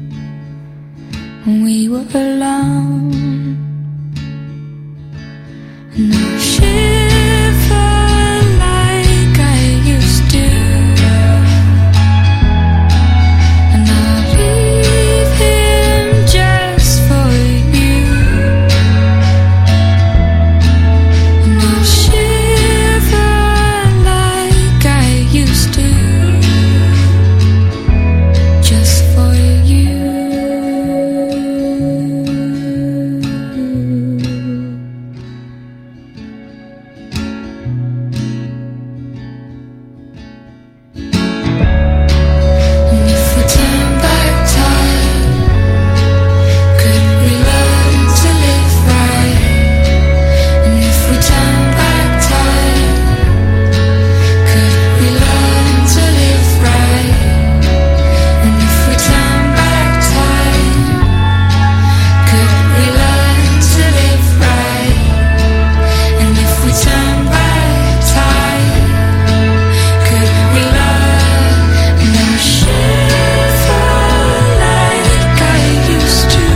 when we were alone. And I'll shiver like I used to, and I'll leave him just for you, and I'll shiver like I used to, just for you. And if we turn back time, could we learn to live right? And if we turn back time, could we learn to live right? And if we turn back time, could we learn to live right? And if we turn back time, could we learn? And I'll shiver like I used to,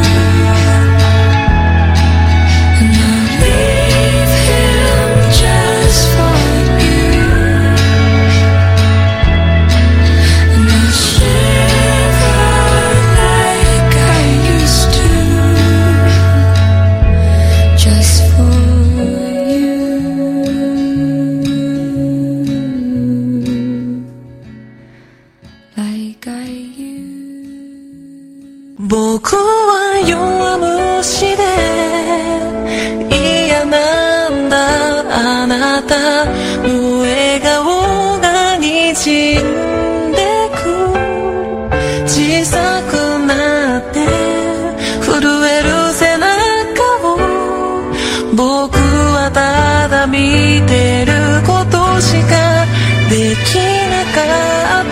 and I'll leave him just for you, and I'll shiver like I used to, just for you, like I used. 僕は弱虫で嫌なんだ、あなたの笑顔が滲んでく、小さくなって震える背中を僕はただ見てることしかできなかった。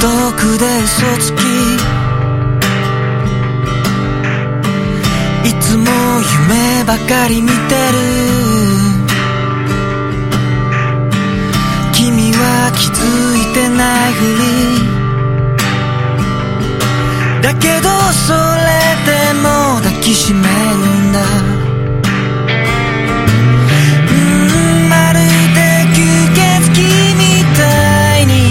独で嘘つきいつも夢ばかり見てる君は気づいてないふりだけどそれでも抱きしめるんだまるで吸血鬼みたいに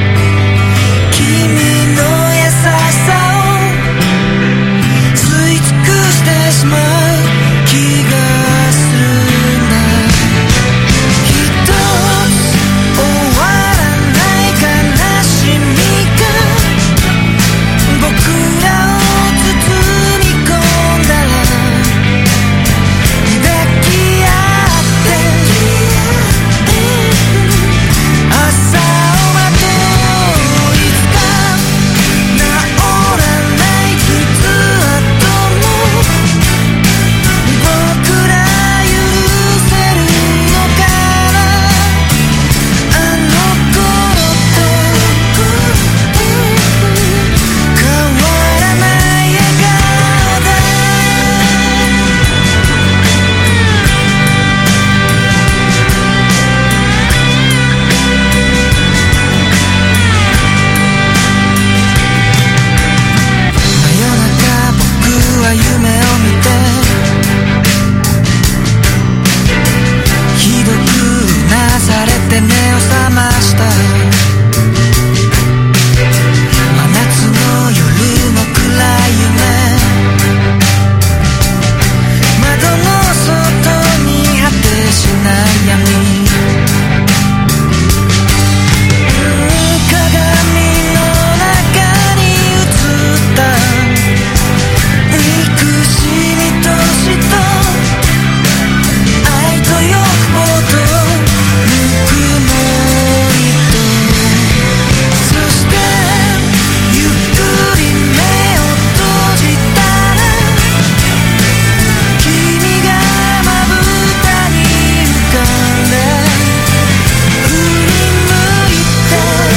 君の優しさを吸い尽くしてしまう気がするんだ一つ終わらない悲しみが僕らを包み込んだら抱き合って朝を待とういつか治らない傷跡も僕ら許せるのかなあの頃と変わらない笑顔だ真夜中僕は夢を見てひどくうなされて目を覚ました真夏の夜の暗い夢窓の外に果てしない闇鏡の中に映った憎しみと死と愛と欲望とぬくもりとそしてゆっくり目を閉じたら君がまぶたに浮かんで振り向いて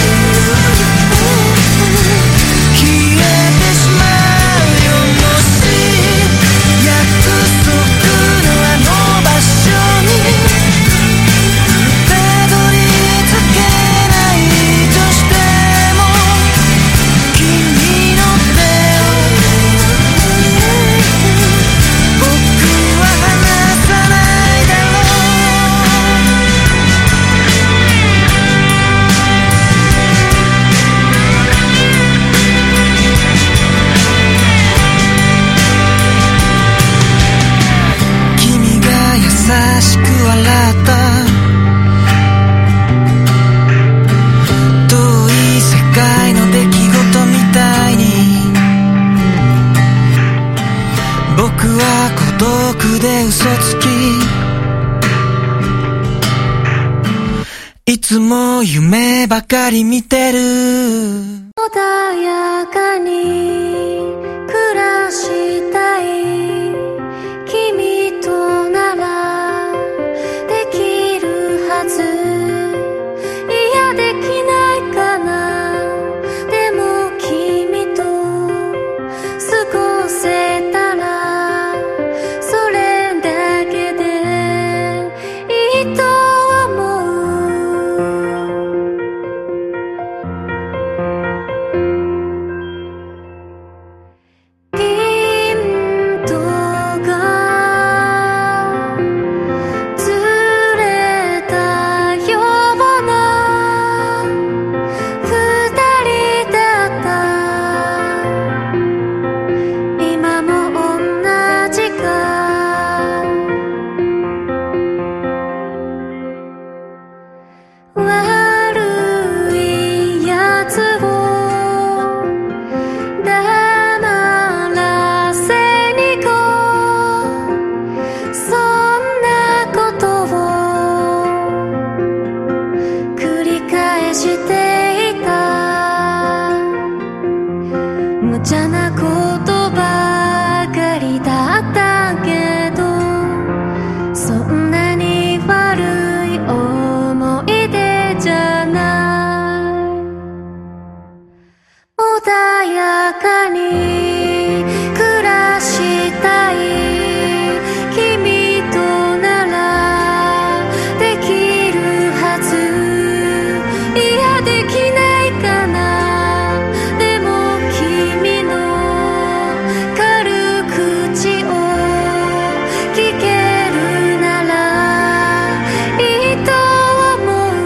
消えてしまうよもし約束のあの場所にたどり着けないとしても君の手を僕は離さないだろう君が優しく笑った遠い世界の出来事みたいに僕は孤独で嘘つきいつも夢ばかり見てる穏やかに暮らしたい君とならできるはずいやできないかなでも君と過ごせたらそれだけでいいと思うやかに暮らしたい君とならできるはずいやできないかなでも君の軽口を聞けるならいいと思う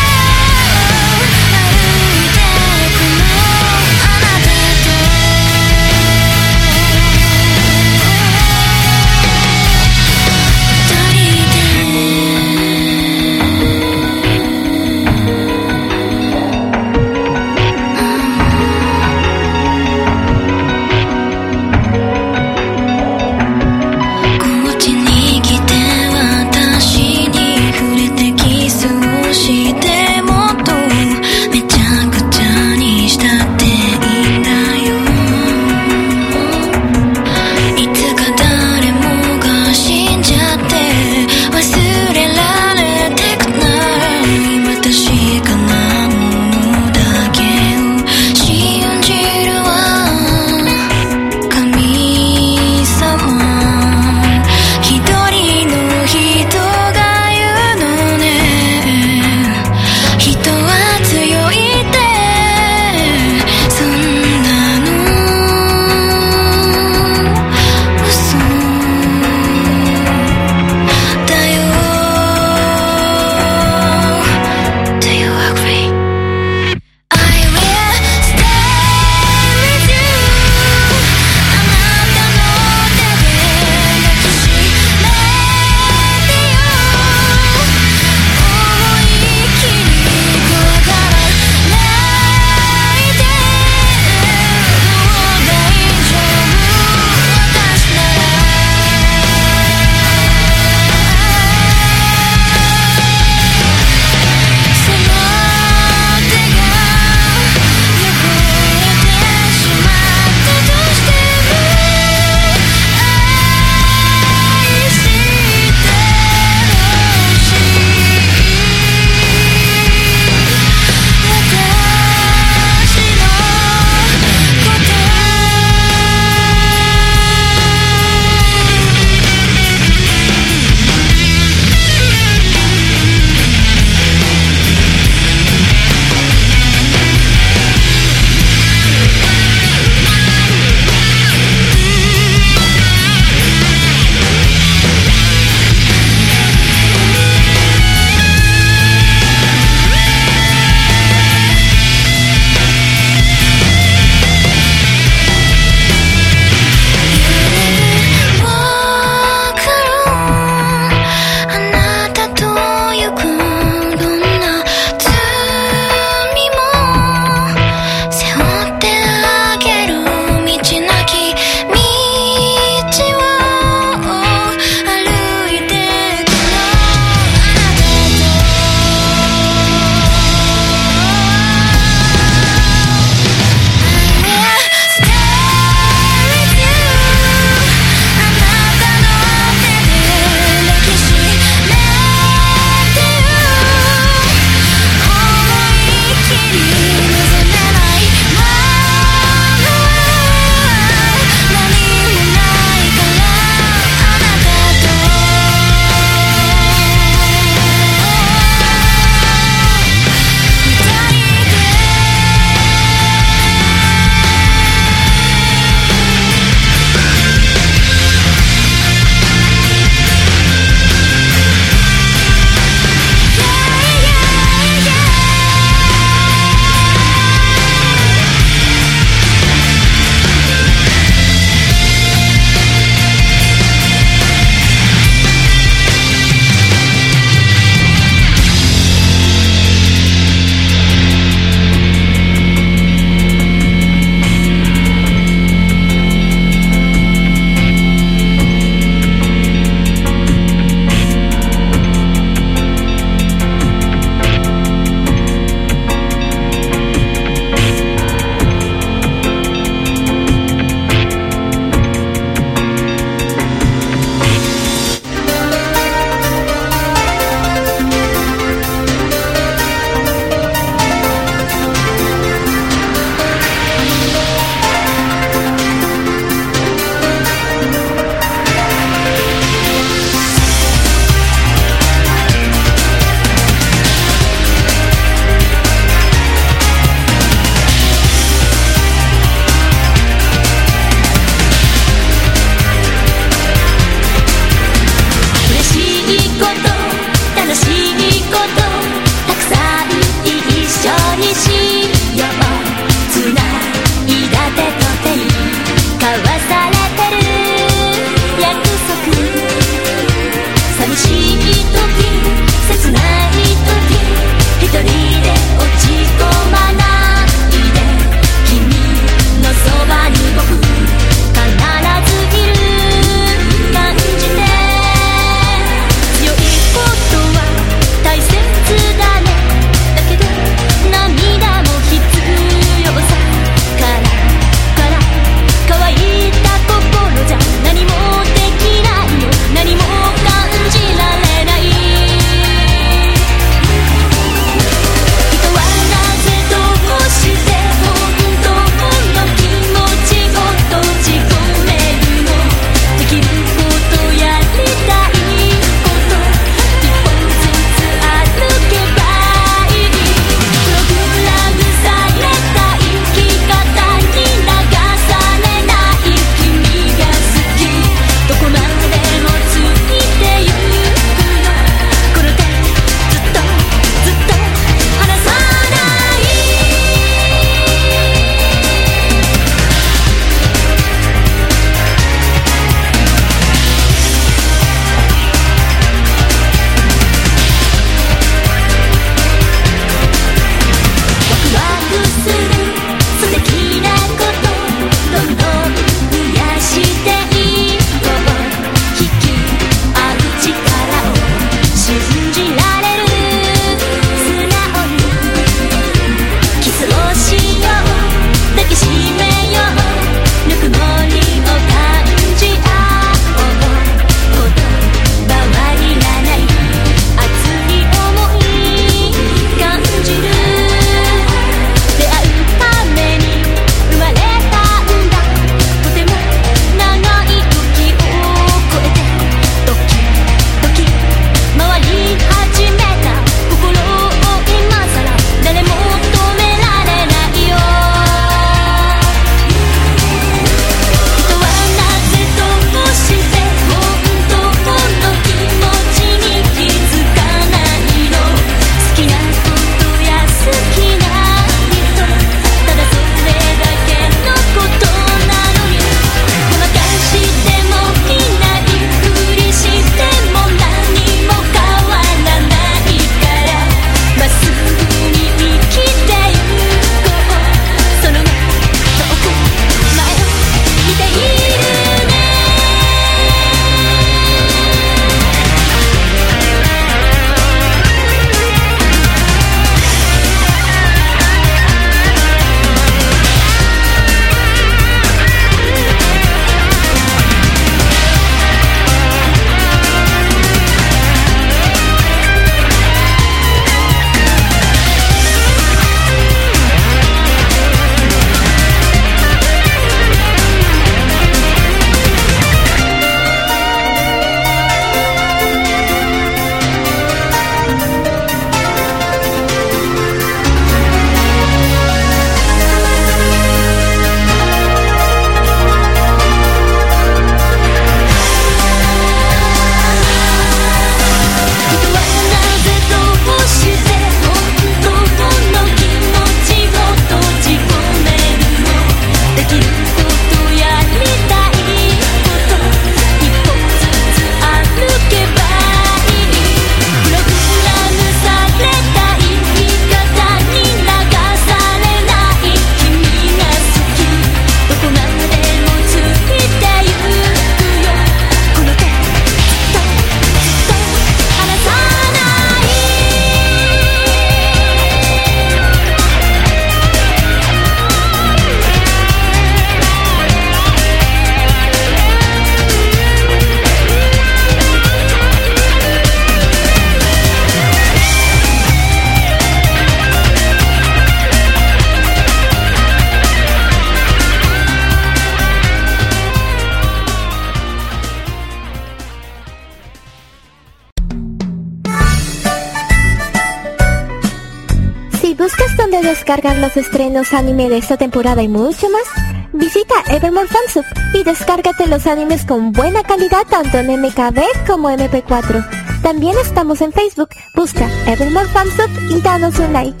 dónde descargar los estrenos anime de esta temporada y mucho más? Visita Evermore Fansub y descárgate los animes con buena calidad tanto en MKB como MP4. También estamos en Facebook. Busca Evermore Fansub y danos un like.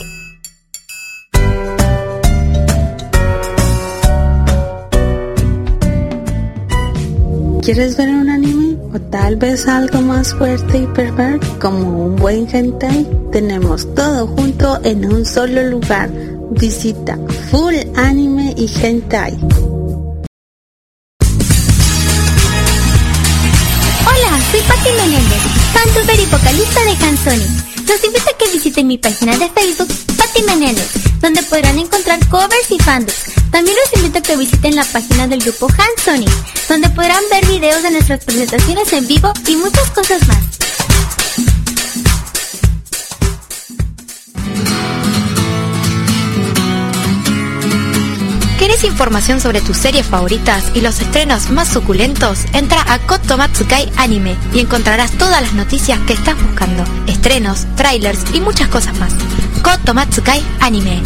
¿Quieres ver un anime? ¿O tal vez algo más fuerte y perverso como un buen hentai? Tenemos todo junto en un solo lugar. Visita Full Anime y Hentai. Hola, soy Patti Menéndez, fantuber y vocalista de Hansoni. Los invito a que visiten mi página de Facebook, Patti Menéndez, donde podrán encontrar covers y fandoms. También los invito a que visiten la página del grupo Hansoni, donde podrán ver videos de nuestras presentaciones en vivo y muchas cosas más. ¿Quieres información sobre tus series favoritas y los estrenos más suculentos? Entra a Kotomatsukai Anime y encontrarás todas las noticias que estás buscando, estrenos, trailers y muchas cosas más. Kotomatsukai Anime.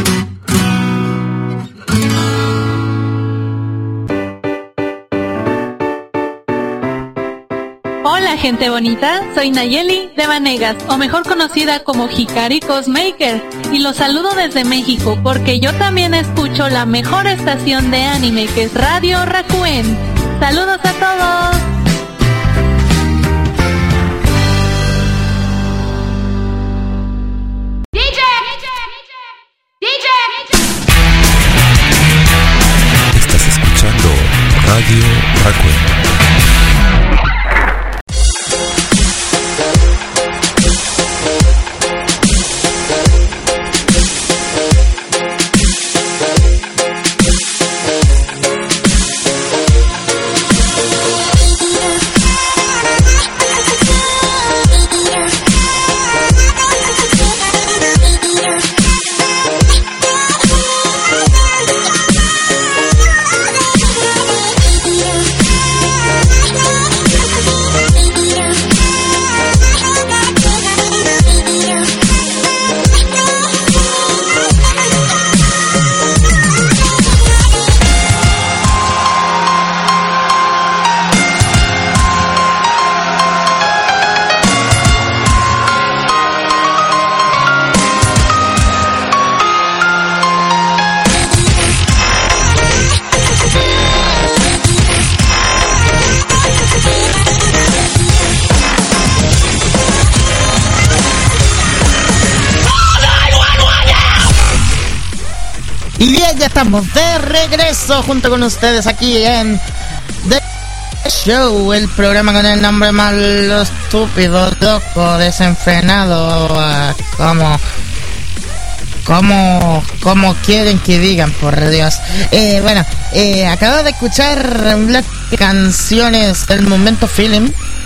Hola gente bonita, soy Nayeli de Vanegas, o mejor conocida como Hikari Cosmaker, y los saludo desde México porque yo también escucho la mejor estación de anime, que es Radio Rakuen. ¡Saludos a todos! Estás escuchando Radio Rakuen. Y bien, ya estamos de regreso junto con ustedes aquí en The Show, el programa con el nombre malo, estúpido, loco, desenfrenado, como quieren que digan, por Dios. Acabo de escuchar las canciones del momento film.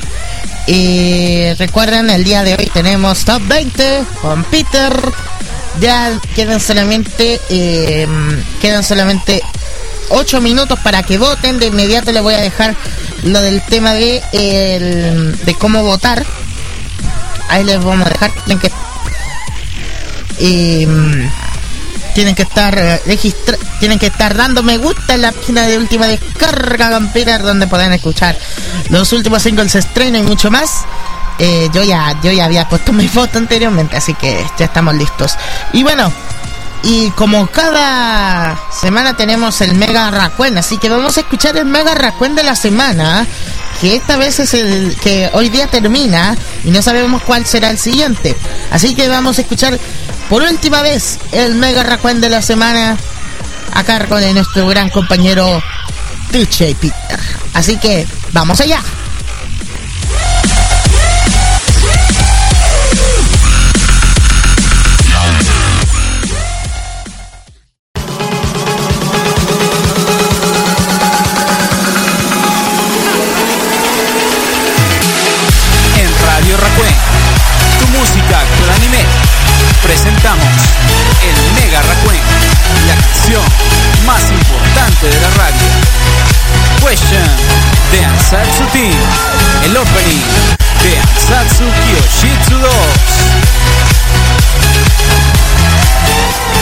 Y recuerden, el día de hoy tenemos Top 20 con Peter. Ya quedan solamente 8 minutos para que voten. De inmediato les voy a dejar lo del tema de cómo votar. Ahí les vamos a dejar. Tienen que estar dando me gusta en la página de última descarga con Peter, donde pueden escuchar los últimos singles, estreno y mucho más. Yo ya había puesto mi foto anteriormente, así que ya estamos listos. Y bueno, y como cada semana tenemos el Mega Rakuen, así que vamos a escuchar el Mega Rakuen de la semana, que esta vez es el que hoy día termina y no sabemos cuál será el siguiente. Así que vamos a escuchar por última vez el Mega Rakuen de la semana a cargo de nuestro gran compañero DJ Peter. Así que vamos allá. Presentamos el Mega Rakuen, la canción más importante de la radio. Question de Ansatsu Team, el opening de Ansatsu Kyoshitsu 2.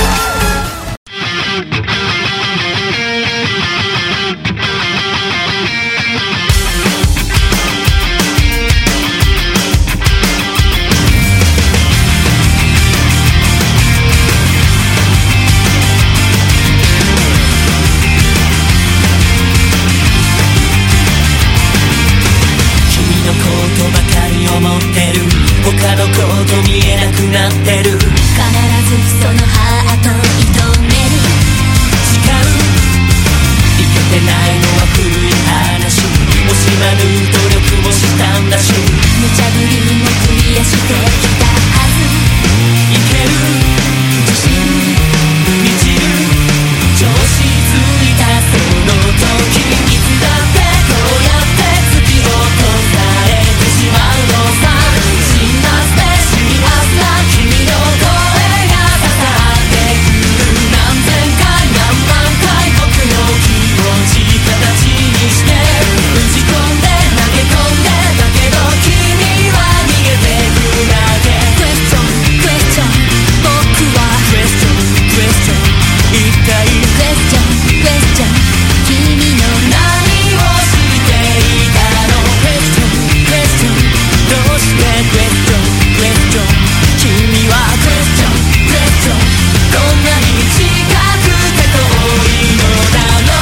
ことばかり思ってる他のこと見えなくなってる必ずそのハート射止める違ういけてないのは古い話惜しまぬ努力もしたんだし無茶ぶりもクリアしてきたはずいける自信満ちる調子ついたその時いつだってこうやって突き落とされてしまうのさシンナスでシリアスな君の声が刺さってくる何千回何万回僕の気持ち形にして打ち込んで投げ込んでだけど君は逃げてくだけクエスチョンクエスチョン僕はクエスチョンクエスチョン一体クエスチョンクエスチョン君の何をしていたのクエスチョンクエスチョンどうしてクエスチョンクエスチョン君はクエスチョンクエスチョンこんなに近くて遠いのだろ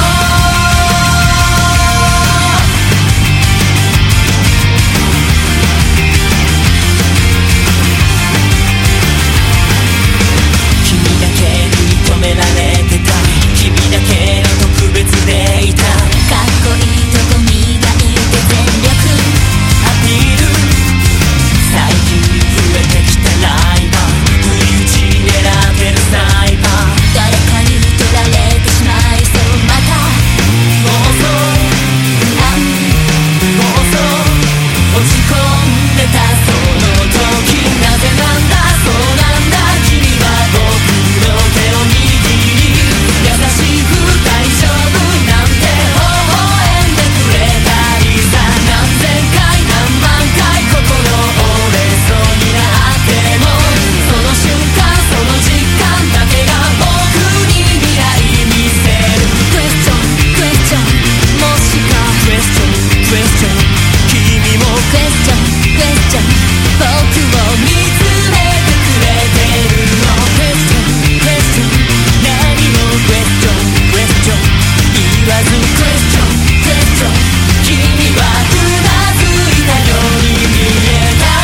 君だけに認められてた君だけの特別でいたかっこいいとこ磨いて全力アピール最近増えてきたライバー不意打ち狙ってるスナイパー誰かに取られてしまいそうまた妄想不安妄想落ち込んでたその時なぜなんだそうなんだ君は僕の手を握り優しく大丈夫なんて微笑んでくれたりさ何千回何万回心折れそうになってもその瞬間その実感だけが僕に未来見せるクエスチョンクエスチョンもしかクエスチョンクエスチョン君もクエスチョンクエスチョン僕を見つめてくれてるのクエスチョンクエスチョン何もクエスチョンクエスチョン言わずクエスチョンクエスチョン君はうなずいたように見えた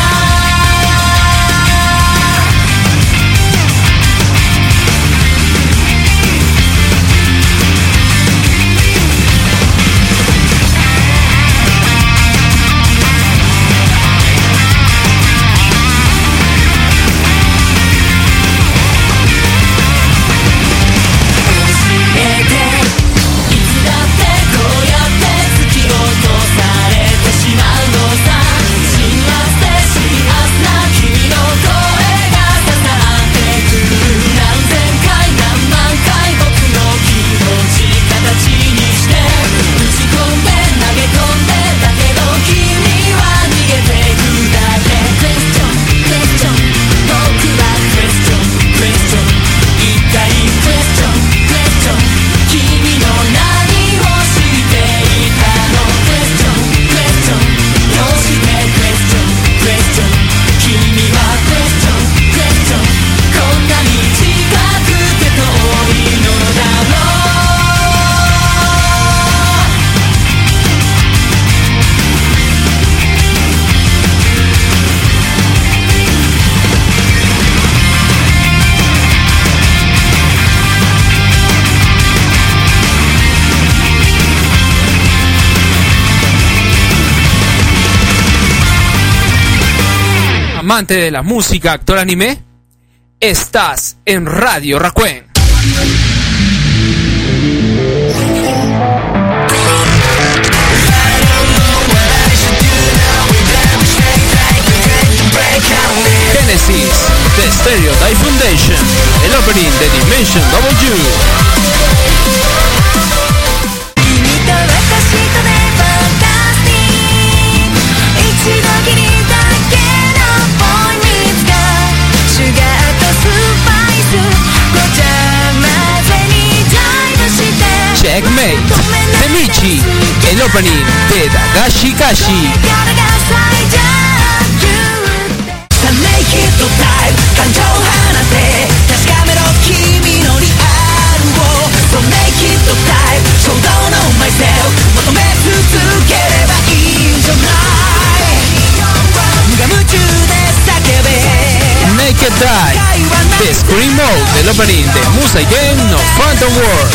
Amante de la música, actor anime, estás en Radio Rakuen. Genesis, The Stereotype Foundation, el opening de Dimension W. チェックメイトテミチ el opening de Dagashi Kashi. ネイキッドタイム感情を放て確かめろ君のリアルを So naked type 衝動の myself 求め続ければいいんじゃない Get Die, The Scream Mode del opening de Musa Game no Phantom World.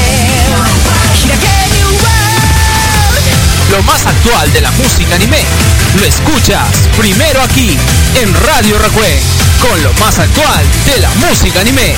Lo más actual de la música anime lo escuchas primero aquí en Radio Rakuen, con lo más actual de la música anime.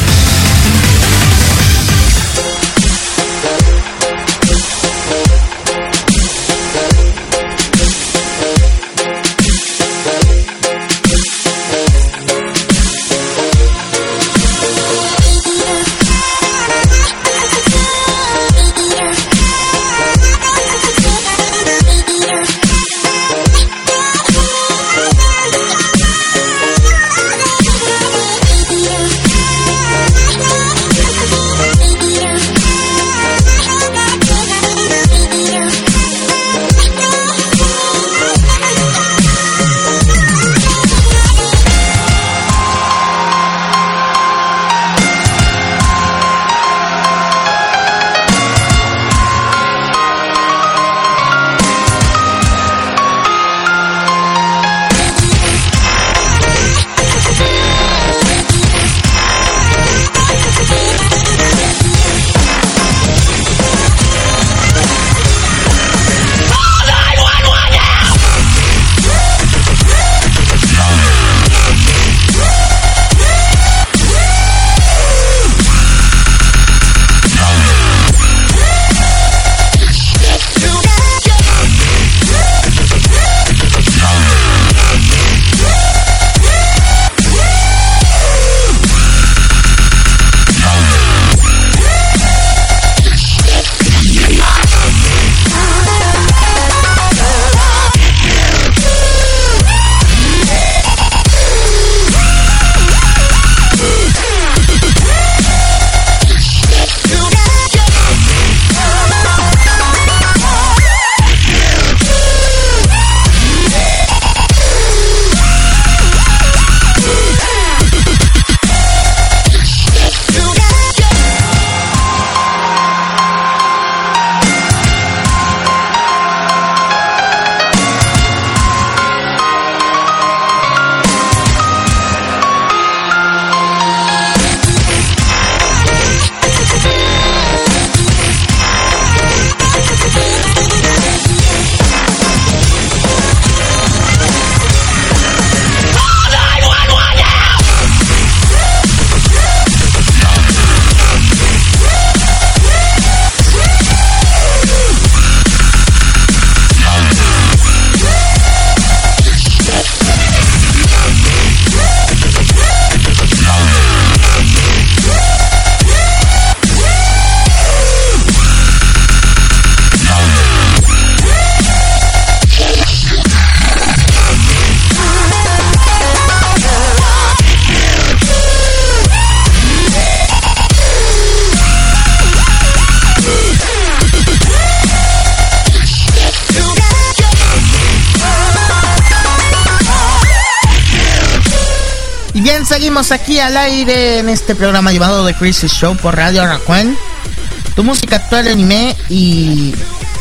Seguimos aquí al aire en este programa llamado The Crazy Show por Radio Rakuen, tu música actual de anime. Y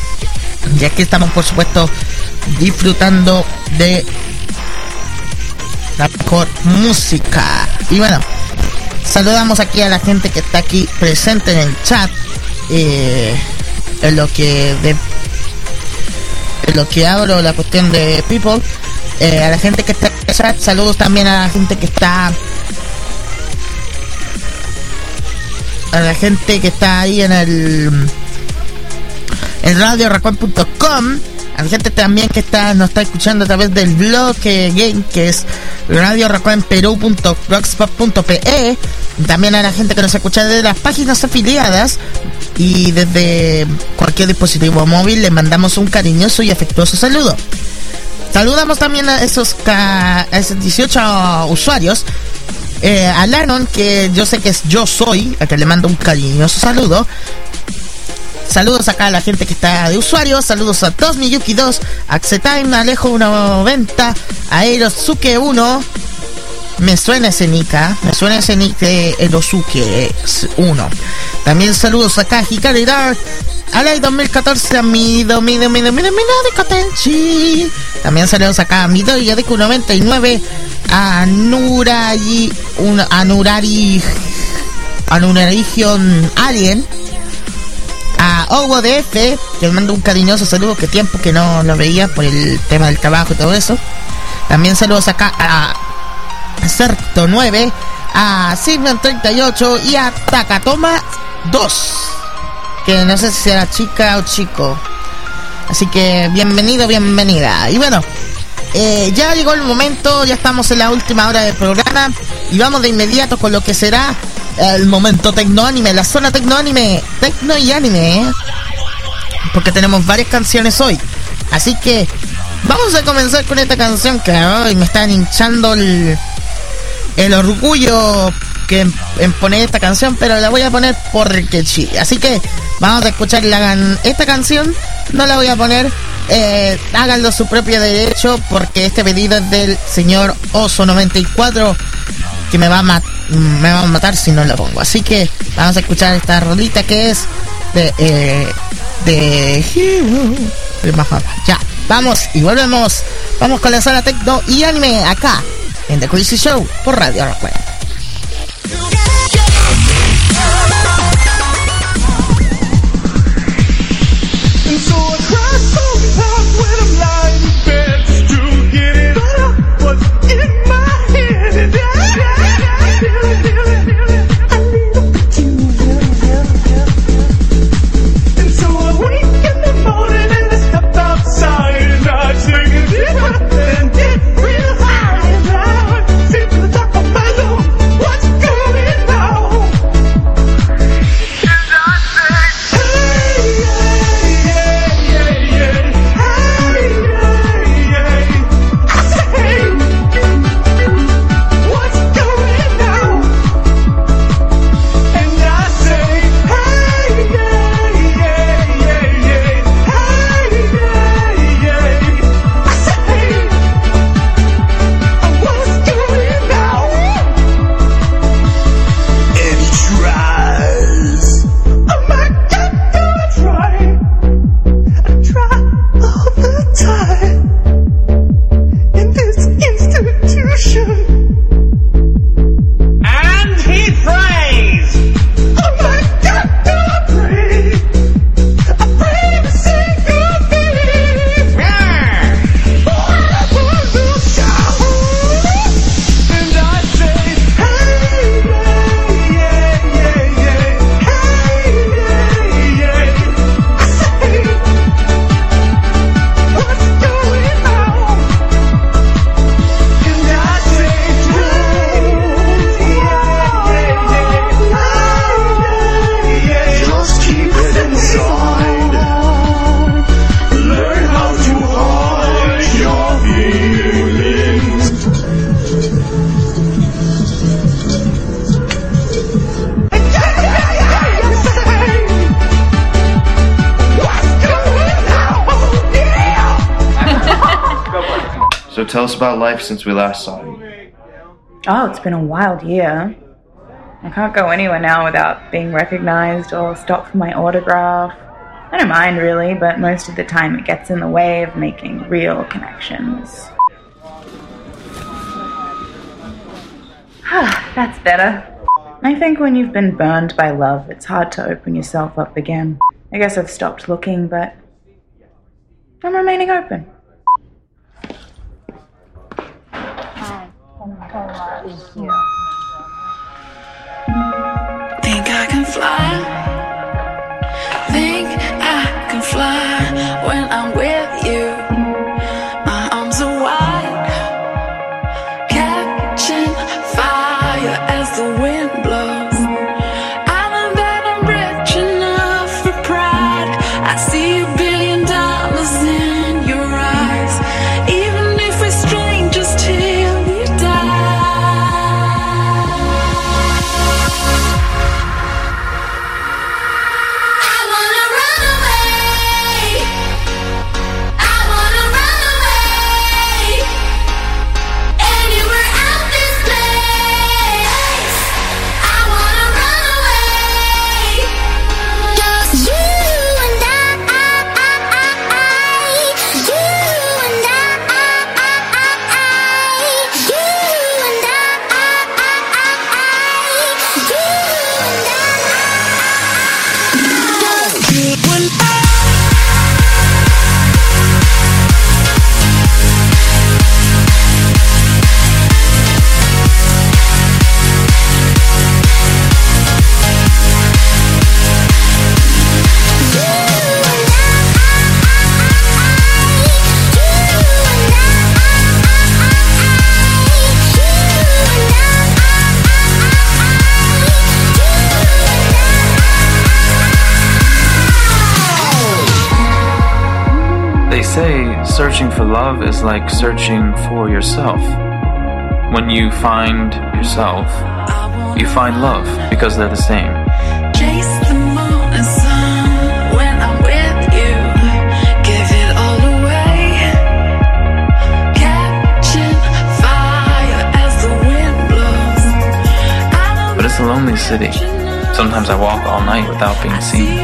ya que estamos, por supuesto, disfrutando de la mejor música. Y bueno, saludamos aquí a la gente que está aquí presente en el chat. En lo que abro la cuestión de People, a la gente que está en el chat, saludos también a la gente que está ahí en radiorakuen.com, a la gente también que nos está escuchando a través del blog game, que es radiorakuenperu.blogspot.pe, también a la gente que nos escucha desde las páginas afiliadas y desde cualquier dispositivo móvil. Les mandamos un cariñoso y afectuoso saludo. Saludamos también a esos 18 usuarios, a Lanon, que yo sé que es Yo Soy, a que le mando un cariñoso saludo. Saludos acá a la gente que está de usuarios. Saludos a TosMiyuki2, Axetime, Alejo190, a Erosuke1. Me suena ese nick de Erosuke1. También saludos acá a Hikari Dark, Alay 2014 a Mido de Kotenchi. También saludos acá a Mido y de Q99, a Nurarigion Alien, a Owo DF, que le mando un cariñoso saludo, que tiempo que no lo veía por el tema del trabajo y todo eso. También saludos acá a Certo 9, a Sigman 38 y a Takatoma 2, que no sé si será chica o chico. Así que bienvenido, bienvenida. Y bueno, ya llegó el momento, ya estamos en la última hora del programa y vamos de inmediato con lo que será el momento tecnoanime, la zona tecnoanime, tecno y anime, porque tenemos varias canciones hoy. Así que vamos a comenzar con esta canción que hoy me están hinchando el orgullo que en poner esta canción, pero la voy a poner porque sí. Así que vamos a escuchar esta canción. No la voy a poner, háganlo su propio derecho, porque este pedido es del señor Oso94, que me va a matar si no la pongo. Así que vamos a escuchar esta rolita que es de ya, vamos y volvemos. Vamos con la zona tecno y anime acá en The Crazy Show por Radio Rockwell. Tell us about life since we last saw you. Oh, it's been a wild year. I can't go anywhere now without being recognized or stopped for my autograph. I don't mind really, but most of the time it gets in the way of making real connections. That's better. I think when you've been burned by love, it's hard to open yourself up again. I guess I've stopped looking, but I'm remaining open. Think I can fly. Think I can fly when I'm with you. My arms are wide, catching fire as the wind blows. I know that I'm rich enough for pride. I see $1 billion in your eyes, even if we're strangers till we die. searching for love is like searching for yourself. When you find yourself, you find love because they're the same. Chase the morning sun when I'm with you. Give it all away. Catching fire as the wind blows. But it's a lonely city. Sometimes I walk all night without being seen.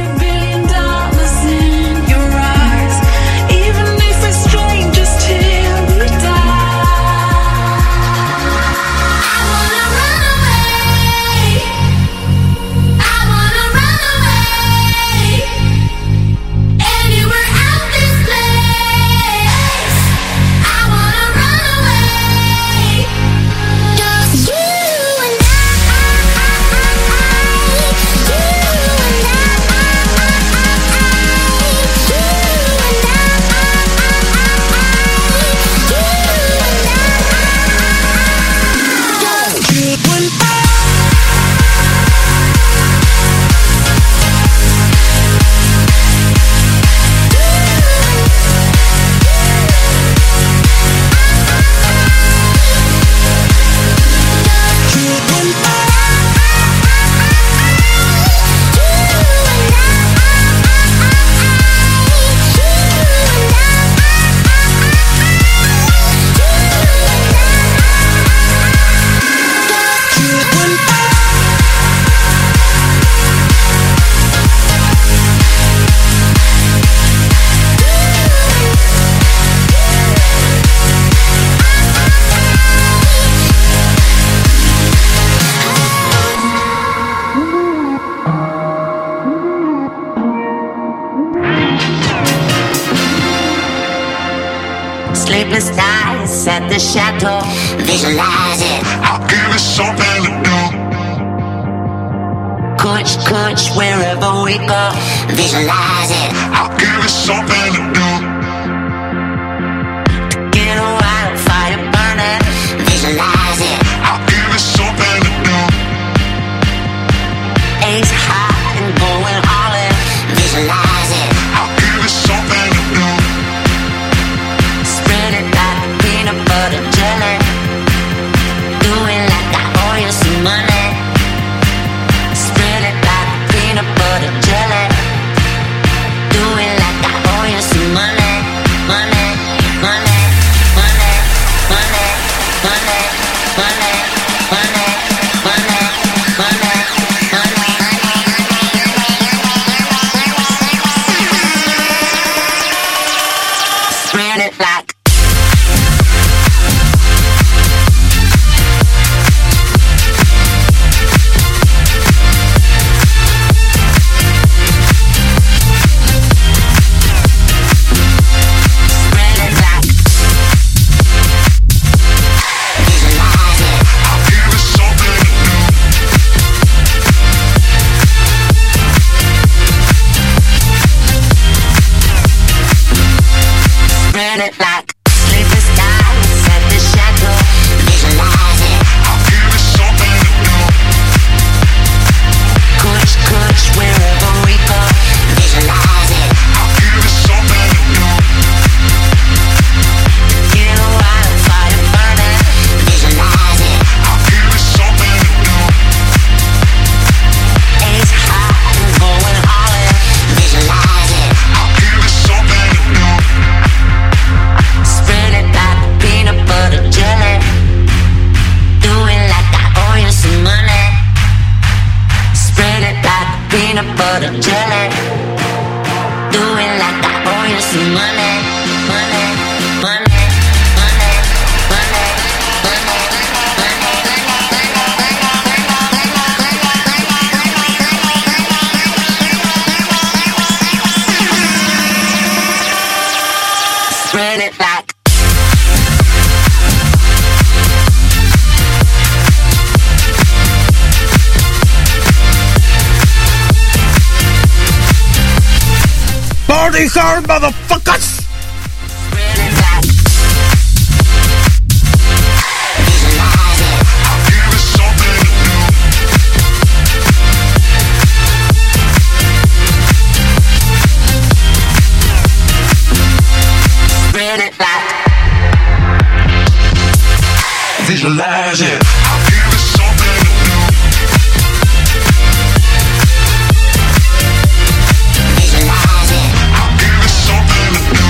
Sleepless nights at the chateau, visualize it. I'll give it something to do. Coach, wherever we go, visualize it. I'll give it something to do. To get a wildfire burning, visualize it. I'll give it something to do. Ace high and going all in, visualize it. I'll give it something to do. Spread it like peanut butter jelly. Do it like I owe you some money. Spread it like peanut butter jelly. Do it like I owe you some money. Money, money, money, money, money, money, money, money, money, money. Spread it like spread it like sleepless nights at the chateau. Visualize it. I'll give it something to do. Coach, wherever we go. Visualize it. I'll give it something to do. Get a wildfire burning. Visualize it. I'll give it something to do. Ace high and going all in. Visualize it. I'll give it something to do. Spread it like peanut butter jelly. Do it like I owe you some money. Spread it like peanut butter jelly. Do it like I owe you some money. Money, money, money, money, spread it like Party hard, motherfuckers! spread it visualize it. I'll give it something to do. Visualize it. I'll give it something to do.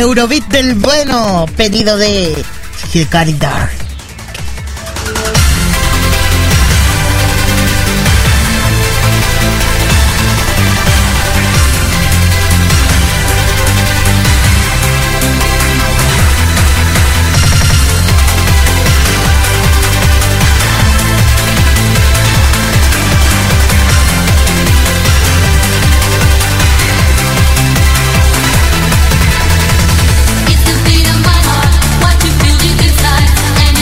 Eurobeat del bueno, pedido de Hikari Dark. It's the beat of my heart, what you feel deep inside, and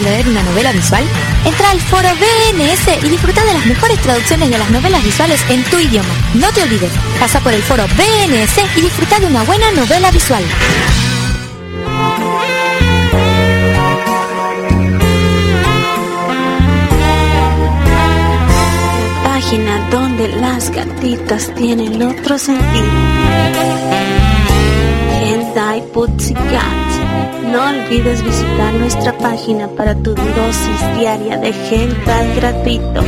leer una novela visual? Entra al foro BNS y disfruta de las mejores traducciones de las novelas visuales en tu idioma. No te olvides, pasa por el foro BNS y disfruta de una buena novela visual. Página donde las gatitas tienen otro sentido. Hentai Pussycat. No olvides visitar nuestra página para tu dosis diaria de hentai gratuito.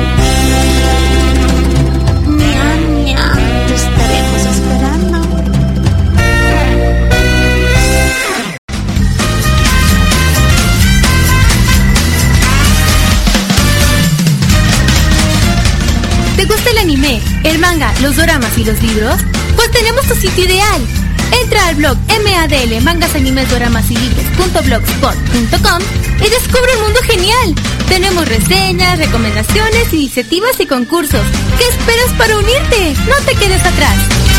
Ñam, ñam, te estaremos esperando. ¿Te gusta el anime, el manga, los doramas y los libros? Pues tenemos tu sitio ideal. Entra al blog MADL Mangas Animes Doramas y Libros.blogspot.com y descubre un mundo genial. Tenemos reseñas, recomendaciones, iniciativas y concursos. ¿Qué esperas para unirte? No te quedes atrás.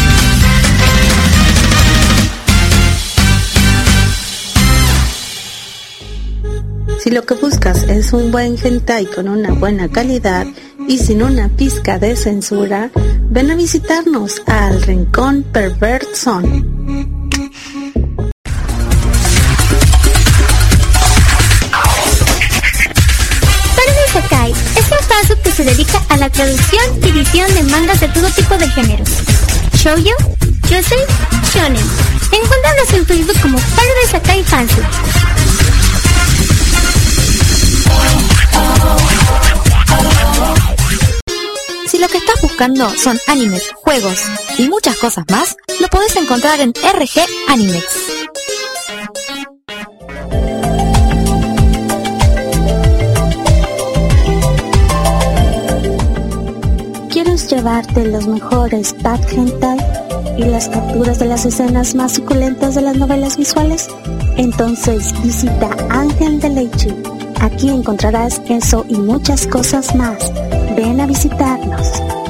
Si lo que buscas es un buen hentai con una buena calidad y sin una pizca de censura, ven a visitarnos al Rincón Pervert Zone. Isekai es un fansub que se dedica a la traducción y edición de mangas de todo tipo de géneros: shoujo, yosei, shonen. Encuéntranos en Facebook como Paradise Isekai Fansub. Si lo que estás buscando son animes, juegos y muchas cosas más, lo podés encontrar en RG Animex. ¿Quieres llevarte los mejores pack hentai y las capturas de las escenas más suculentas de las novelas visuales? Entonces visita Ángel de Leche. Aquí encontrarás eso y muchas cosas más. Ven a visitarnos.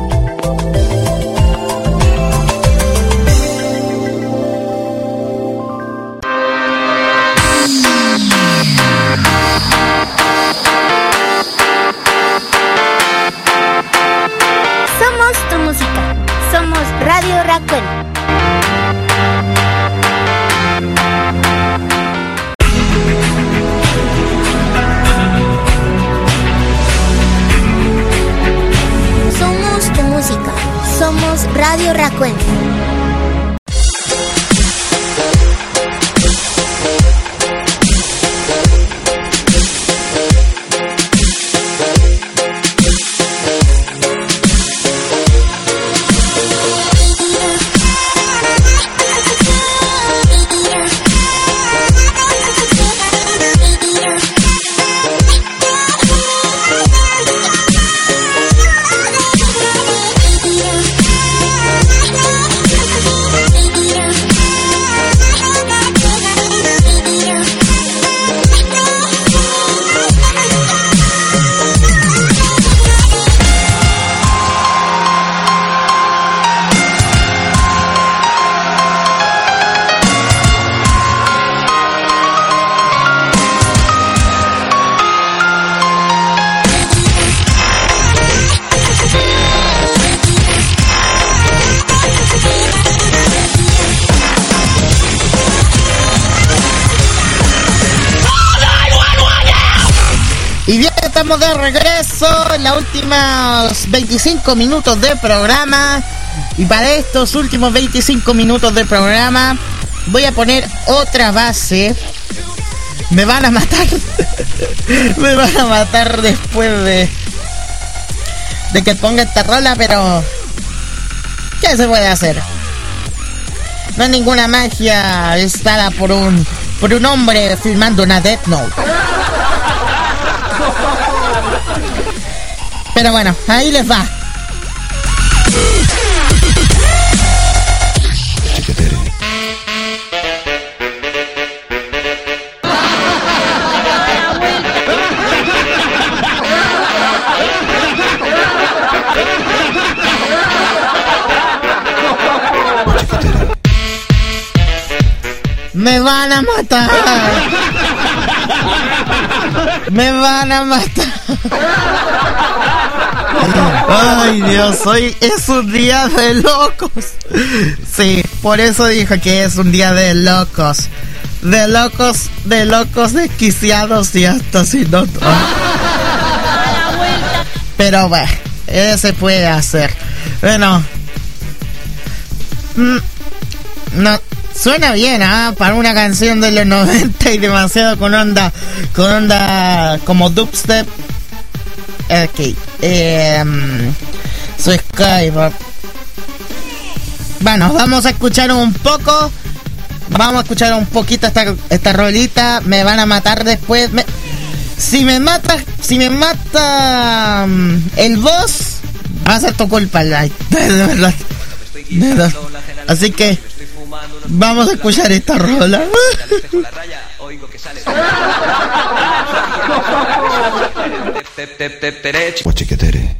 Somos tu música. Somos Radio Rakuen. Somos Radio Rakuen. Y bien, estamos de regreso en los últimos 25 minutos de programa. Y para estos últimos 25 minutos de programa voy a poner otra base. Me van a matar. Me van a matar después de que ponga esta rola, pero ¿qué se puede hacer? No es ninguna magia estada por un hombre filmando una Death Note. Pero bueno, ahí les va. Me van a matar. Me van a matar. Ay, Dios, hoy es un día de locos. Sí, por eso dijo que es un día de locos. De locos, desquiciados y hasta sin otro. Pero bueno, se puede hacer. Bueno, no suena bien, para una canción de los 90 y demasiado con onda como dubstep. Ok, su Skype. Bueno, vamos a escuchar un poco. Vamos a escuchar un poquito esta rolita. Me van a matar después. Si me mata el boss, va a ser tu culpa, de verdad. Así que vamos a escuchar esta rola. Chiquetere.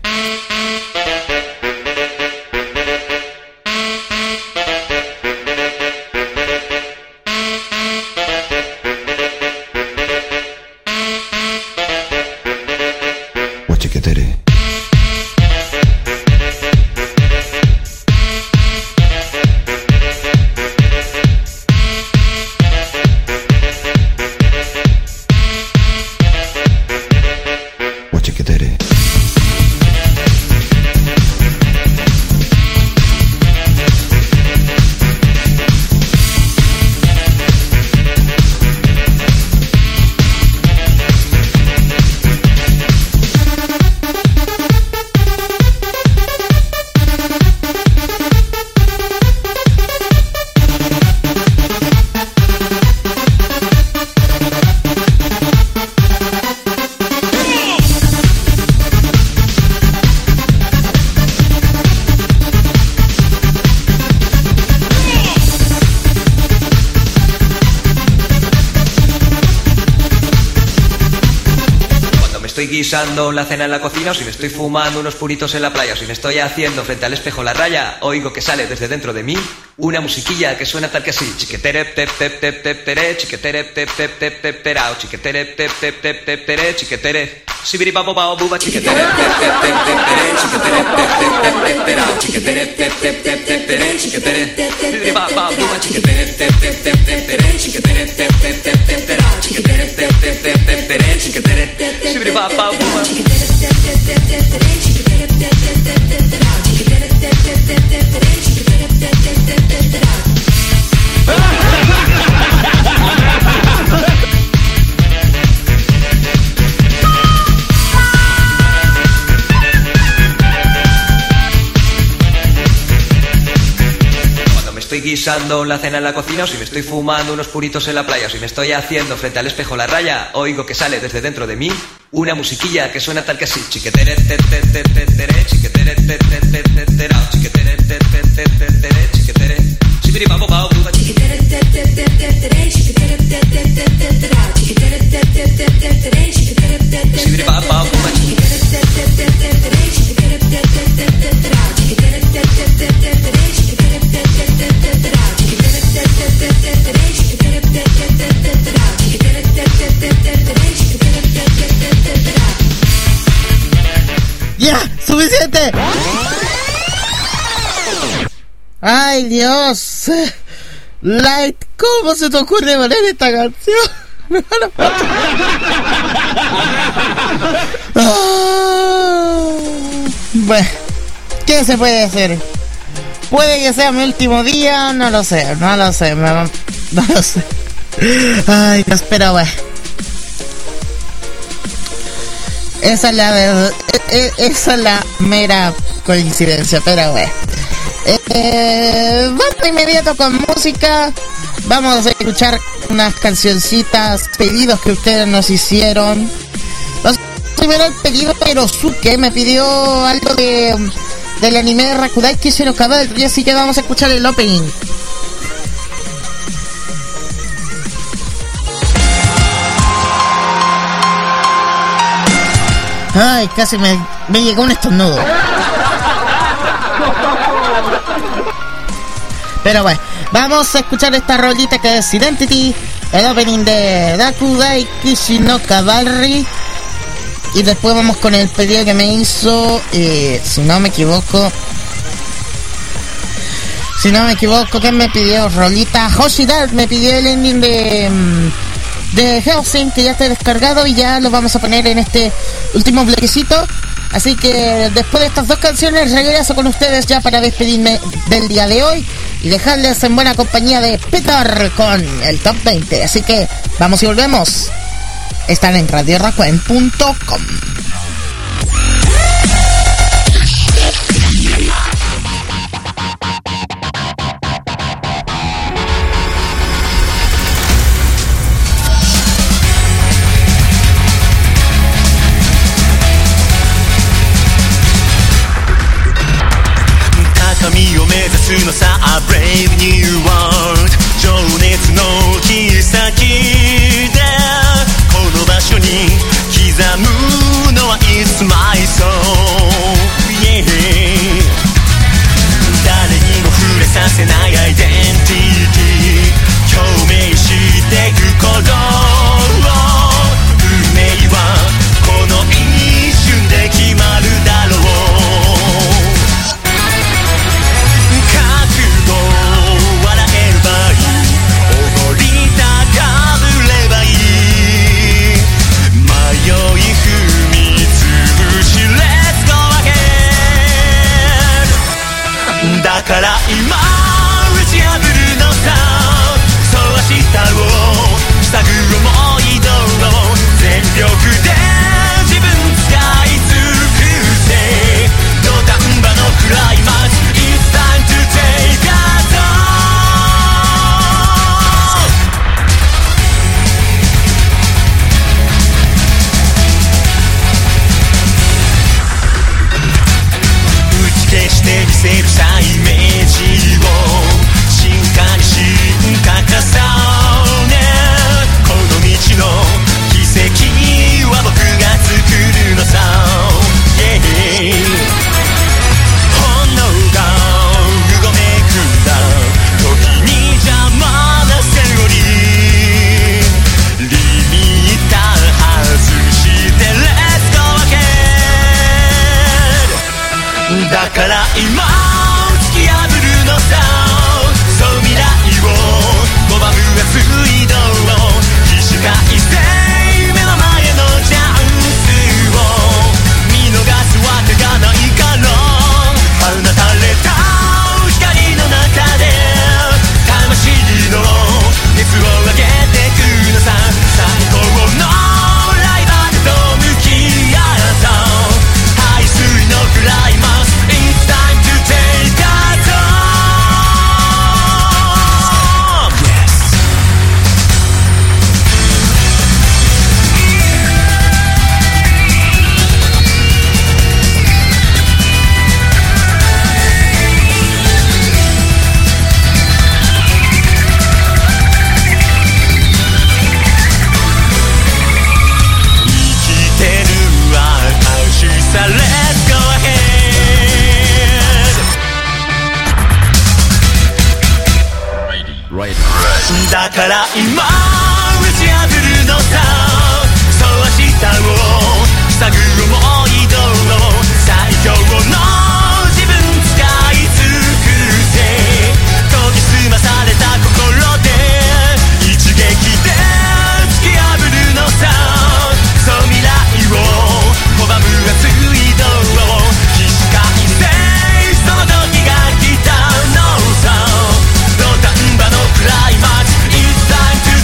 Guisando la cena en la cocina, o si me estoy fumando unos puritos en la playa, o si me estoy haciendo frente al espejo la raya, oigo que sale desde dentro de mí una musiquilla que suena tal que así: chiquetere tep tep tep tep tere, chiquetere tep tep tep tep terao, chiquetere tep tep tep tep tere, chiquetere sibiri babo bao buba, chiquetere tep tep tep tep tere, chiquetere tep tep tep tep terao, chiquetere tep tep tep tep tere, chiquetere sibiri babo buba, chiquetere tep tep tep tep tere, chiquetere tep tep tep tep terao, chiquetere tep tep tep tep tere, chiquetere sibiri babo buba. Estoy guisando la cena en la cocina, o si me estoy fumando unos puritos en la playa, o si me estoy haciendo frente al espejo la raya, oigo que sale desde dentro de mí una musiquilla que suena tal que así: chiquetere te te te te tere, chiquetere te te te te terao, chiquetere te te te te tere, chiquetere sibiri babo bao buba, chiquetere te te te te tere, chiquetere te te te te terao, chiquetere te te te te tere, chiquetere te sibiri babo bao buba, chiquetere te te te te tere, chiquetere te te te te terao, chiquetere te te te te tere, chiquetere te te te te terao, chiquetere te te te te tere, chiquetere te te te te terao, chiquetere te te te te tere, chiquetere te te te te terao. ¡Ya! ¡Suficiente! ¡Ay, Dios! Light, ¿cómo se te ocurre poner esta canción? Me van a matar. Bueno, ¿qué se puede hacer? Puede que sea mi último día, no lo sé. No lo sé. Ay, Dios, pero bueno. Esa es la mera coincidencia, pero bueno. Vamos de inmediato con música. Vamos a escuchar unas cancioncitas, pedidos que ustedes nos hicieron. Primero el pedido de Hirosuke me pidió algo del anime de Rakudai Kishiro Cavalry, así que vamos a escuchar el opening. Ay, casi me llegó un estornudo. Pero bueno, vamos a escuchar esta rolita que es Identity el opening de Dakudai Kishi no Cavalry. Y después vamos con el pedido que me hizo, si no me equivoco, ¿quién me pidió? Rolita Hoshida me pidió el ending de Hellsing, que ya está descargado y ya lo vamos a poner en este último bloquecito. Así que después de estas dos canciones regreso con ustedes ya para despedirme del día de hoy y dejarles en buena compañía de Peter con el Top 20. Así que vamos y volvemos. Están en RadioRakuen.com. のさ A brave new world 情熱の切り裂きでこの場所に刻むのは It's my soul、yeah、誰にも触れさせないアイデンティティ共鳴していくこと運命はこの一瞬で決まるだろうだから今打ち破るのさそう明日を塞ぐ思い通を全力で自分使い尽くせ土壇場のクライマックス It's time to take us on 打ち消してみせるさイメージを進化に進化重ねこの道の奇跡は僕が作るのさ、yeah、炎がうごめくんだ時に邪魔なセオリーリミッター外して Let's go again だから今突き破るのさそう未来を拒む熱い道を起死回生目の前のチャンスを見逃すわけがないから放たれた光の中で魂の熱を上げてくのさ最高のライバルと向き合った排水のクライマックス It's time to take us on Let's go ahead だから今打ち破るのさそう明日を塞ぐ思い通を最強の自分使い尽くせ研ぎ澄まされた心で一撃で突き破るのさそう未来を拒む熱い道を起死回生その時が来たのさ土壇場のクライマックス It's time to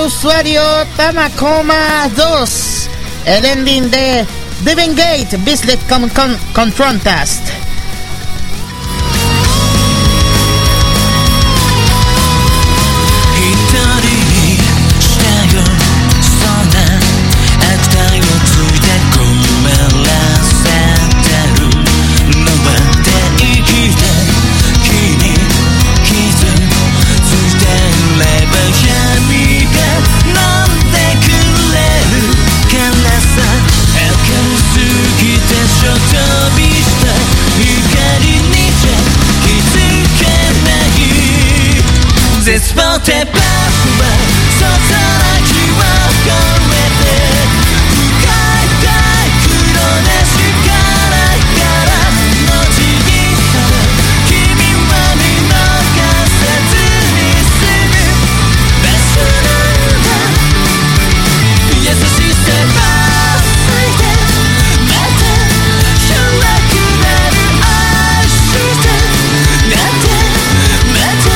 usuario Tamakoma2, el ending de Devin Gate, Bislett Confrontast. 絶望ってパックはそそらきを越えて深い深い黒な力から後に去る君は見逃さずに済む場所なんだ優しさばついてまた弱くなる愛してなんてまた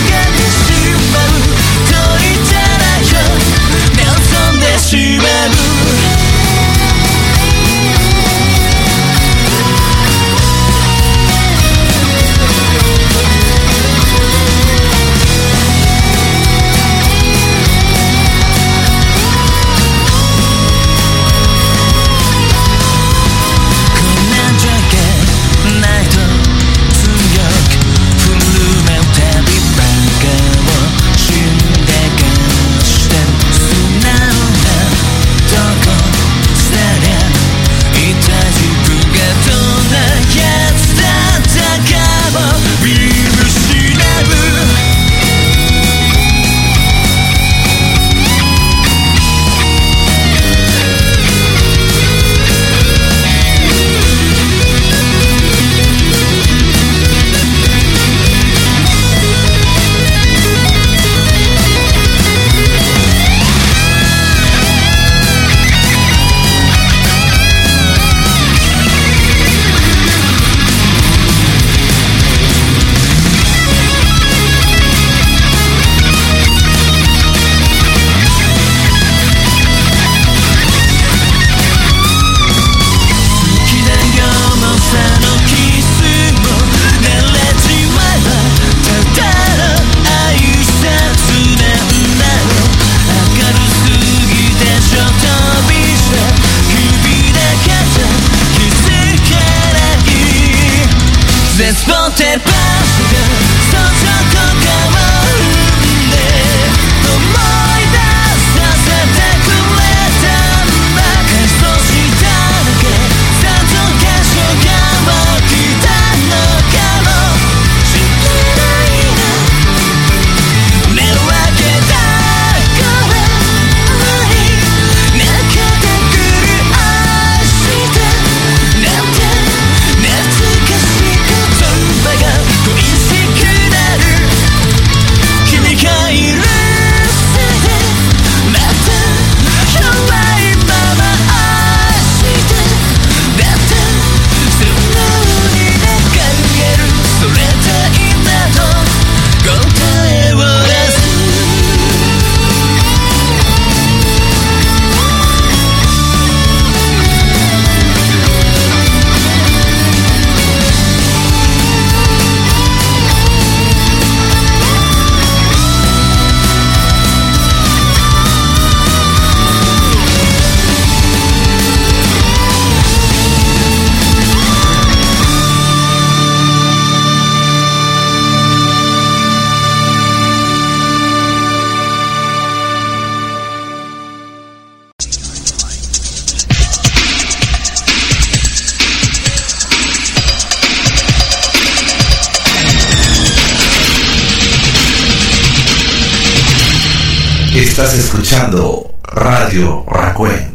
Estás escuchando Radio Rakuen.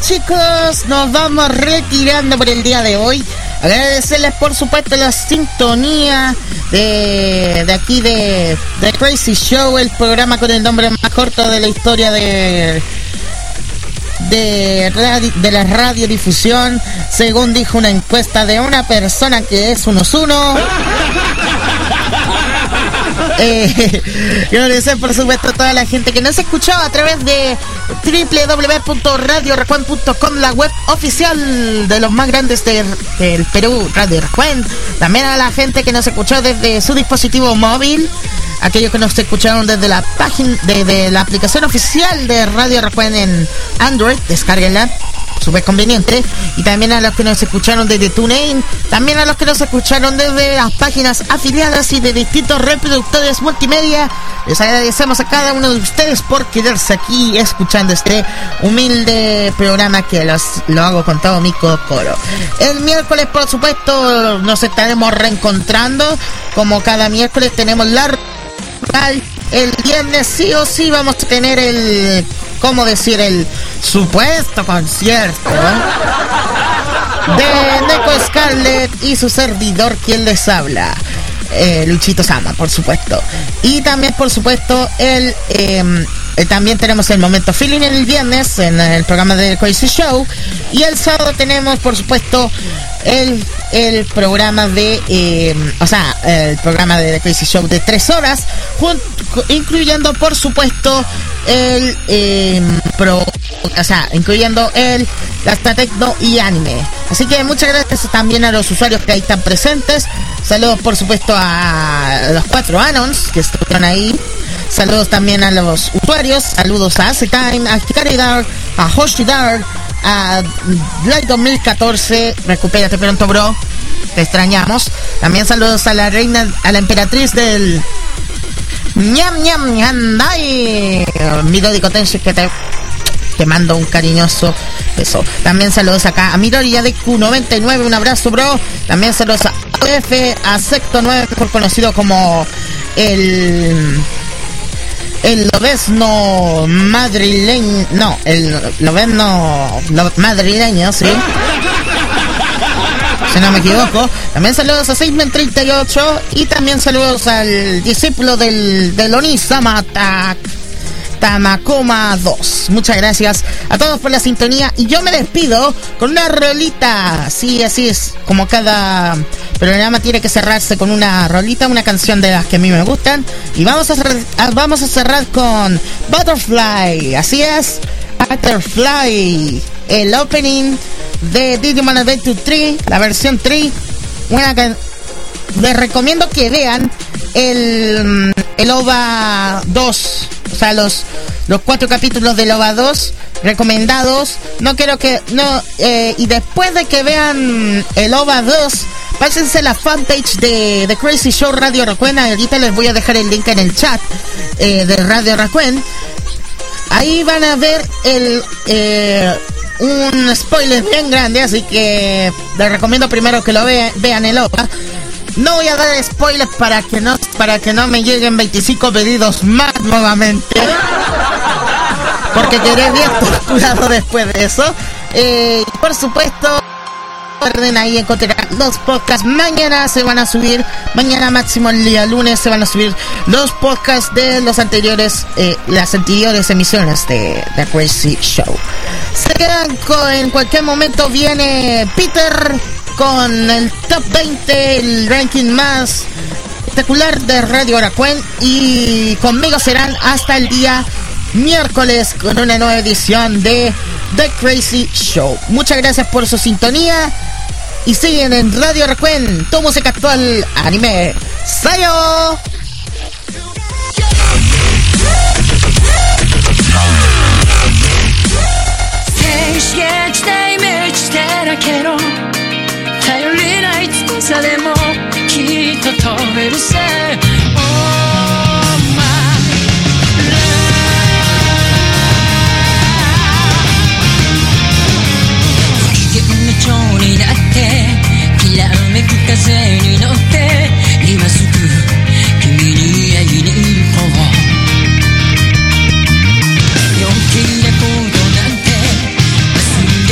chicos, nos vamos retirando por el día de hoy. Agradecerles por supuesto la sintonía de aquí de Crazy Show, el programa con el nombre más corto de la historia de la radiodifusión, según dijo una encuesta de una persona que es unos uno. Agradecer por supuesto a toda la gente que nos escuchó a través de www.radiorecuent.com, la web oficial de los más grandes del Perú, Radio Recuent. También a la gente que nos escuchó desde su dispositivo móvil, aquellos que nos escucharon desde la página de la aplicación oficial de Radio Recuent en Android, descárguenla, súper conveniente. Y también a los que nos escucharon desde TuneIn, también a los que nos escucharon desde las páginas afiliadas y de distintos reproductores multimedia. Les agradecemos a cada uno de ustedes por quedarse aquí escuchando este humilde programa que lo hago con todo mi coro. El miércoles, por supuesto, nos estaremos reencontrando. Como cada miércoles tenemos la... El viernes sí o sí vamos a tener el supuesto concierto de Neko Scarlett y su servidor, quien les habla, Luchito Sama, por supuesto. Y también, por supuesto, también tenemos el momento feeling el viernes en el programa de Crazy Show. Y el sábado tenemos, por supuesto, el programa de el programa de The Crazy Show de 3 horas, incluyendo por supuesto incluyendo la Tecno y anime. Así que muchas gracias también a los usuarios que ahí están presentes. Saludos por supuesto a los 4 Anons que estuvieron ahí. Saludos también a los usuarios. Saludos a Acetime, a Hikaridar, a Hoshidar, a Light 2014. Recupérate pronto, bro. Te extrañamos. También saludos a la reina, a la emperatriz del ñam ñam ñandai, Midori Kotenshi, que te mando un cariñoso beso. También saludos acá a Midori Yadeku99, un abrazo, bro. También saludos a F, a Secto 9, mejor conocido como el lobezno madrileño. No, el lobezno madrileño, sí, si no me equivoco. También saludos a Seismen38 y también saludos al discípulo del Onisama Tamakoma 2. Muchas gracias a todos por la sintonía y yo me despido con una rolita. Sí, así es, como cada programa tiene que cerrarse con una rolita, una canción de las que a mí me gustan, y vamos a cerrar con Butterfly. Así es, Butterfly, el opening de Digimon Adventure 3, la versión 3. Les recomiendo que vean el OVA 2, o sea, los 4 capítulos del OVA 2 recomendados. Y después de que vean el OVA 2, pásense la fanpage de Crazy Show Radio Recuent. Ahorita les voy a dejar el link en el chat de Radio Recuent. Ahí van a ver un spoiler bien grande, así que les recomiendo primero que lo vean el OVA. No voy a dar spoilers para que no me lleguen 25 pedidos más nuevamente, porque quedé bien torturado después de eso. Por supuesto, recuerden ahí encontrar los podcasts. Mañana se van a subir, mañana máximo el día lunes se van a subir los podcasts de las anteriores emisiones de The Crazy Show. Se quedan en cualquier momento viene Peter con el top 20, el ranking más espectacular de Radio Recuent, y conmigo serán hasta el día miércoles con una nueva edición de The Crazy Show. Muchas gracias por su sintonía y siguen en Radio Recuent, tu música actual, anime. ¡Sayo! でもきっと飛べるさ Oh my love 機嫌の蝶になってきらめく風に乗って今すぐ君に会いに行こう陽気レコードなんて忘れ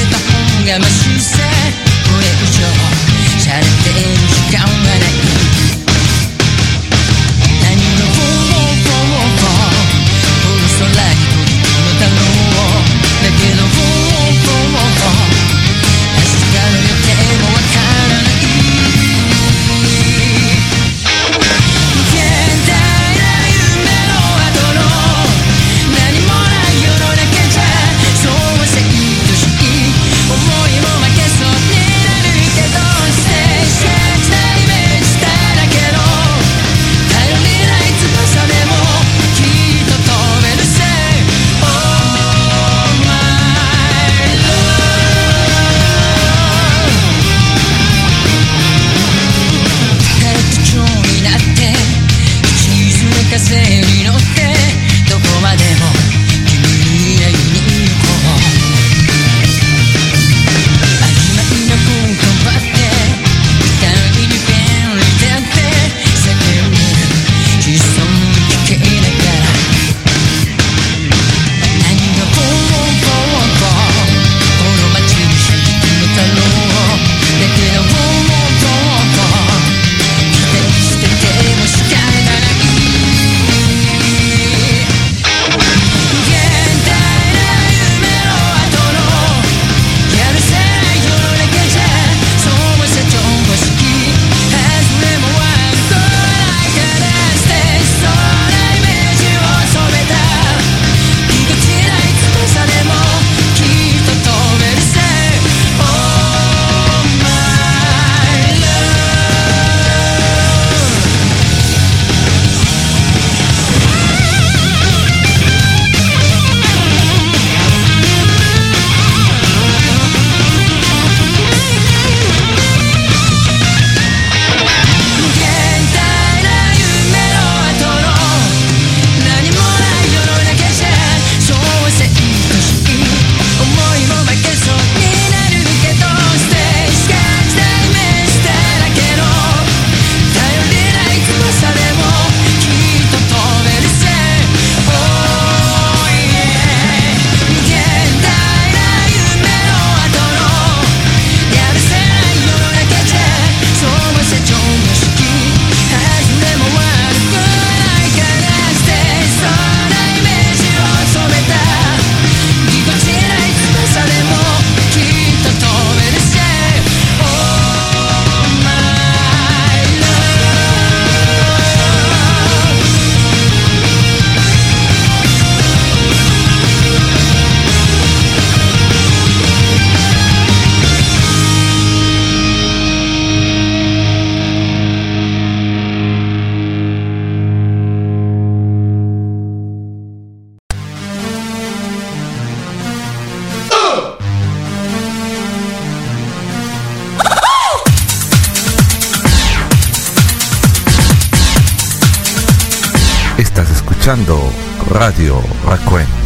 Estás escuchando Radio Raccoon.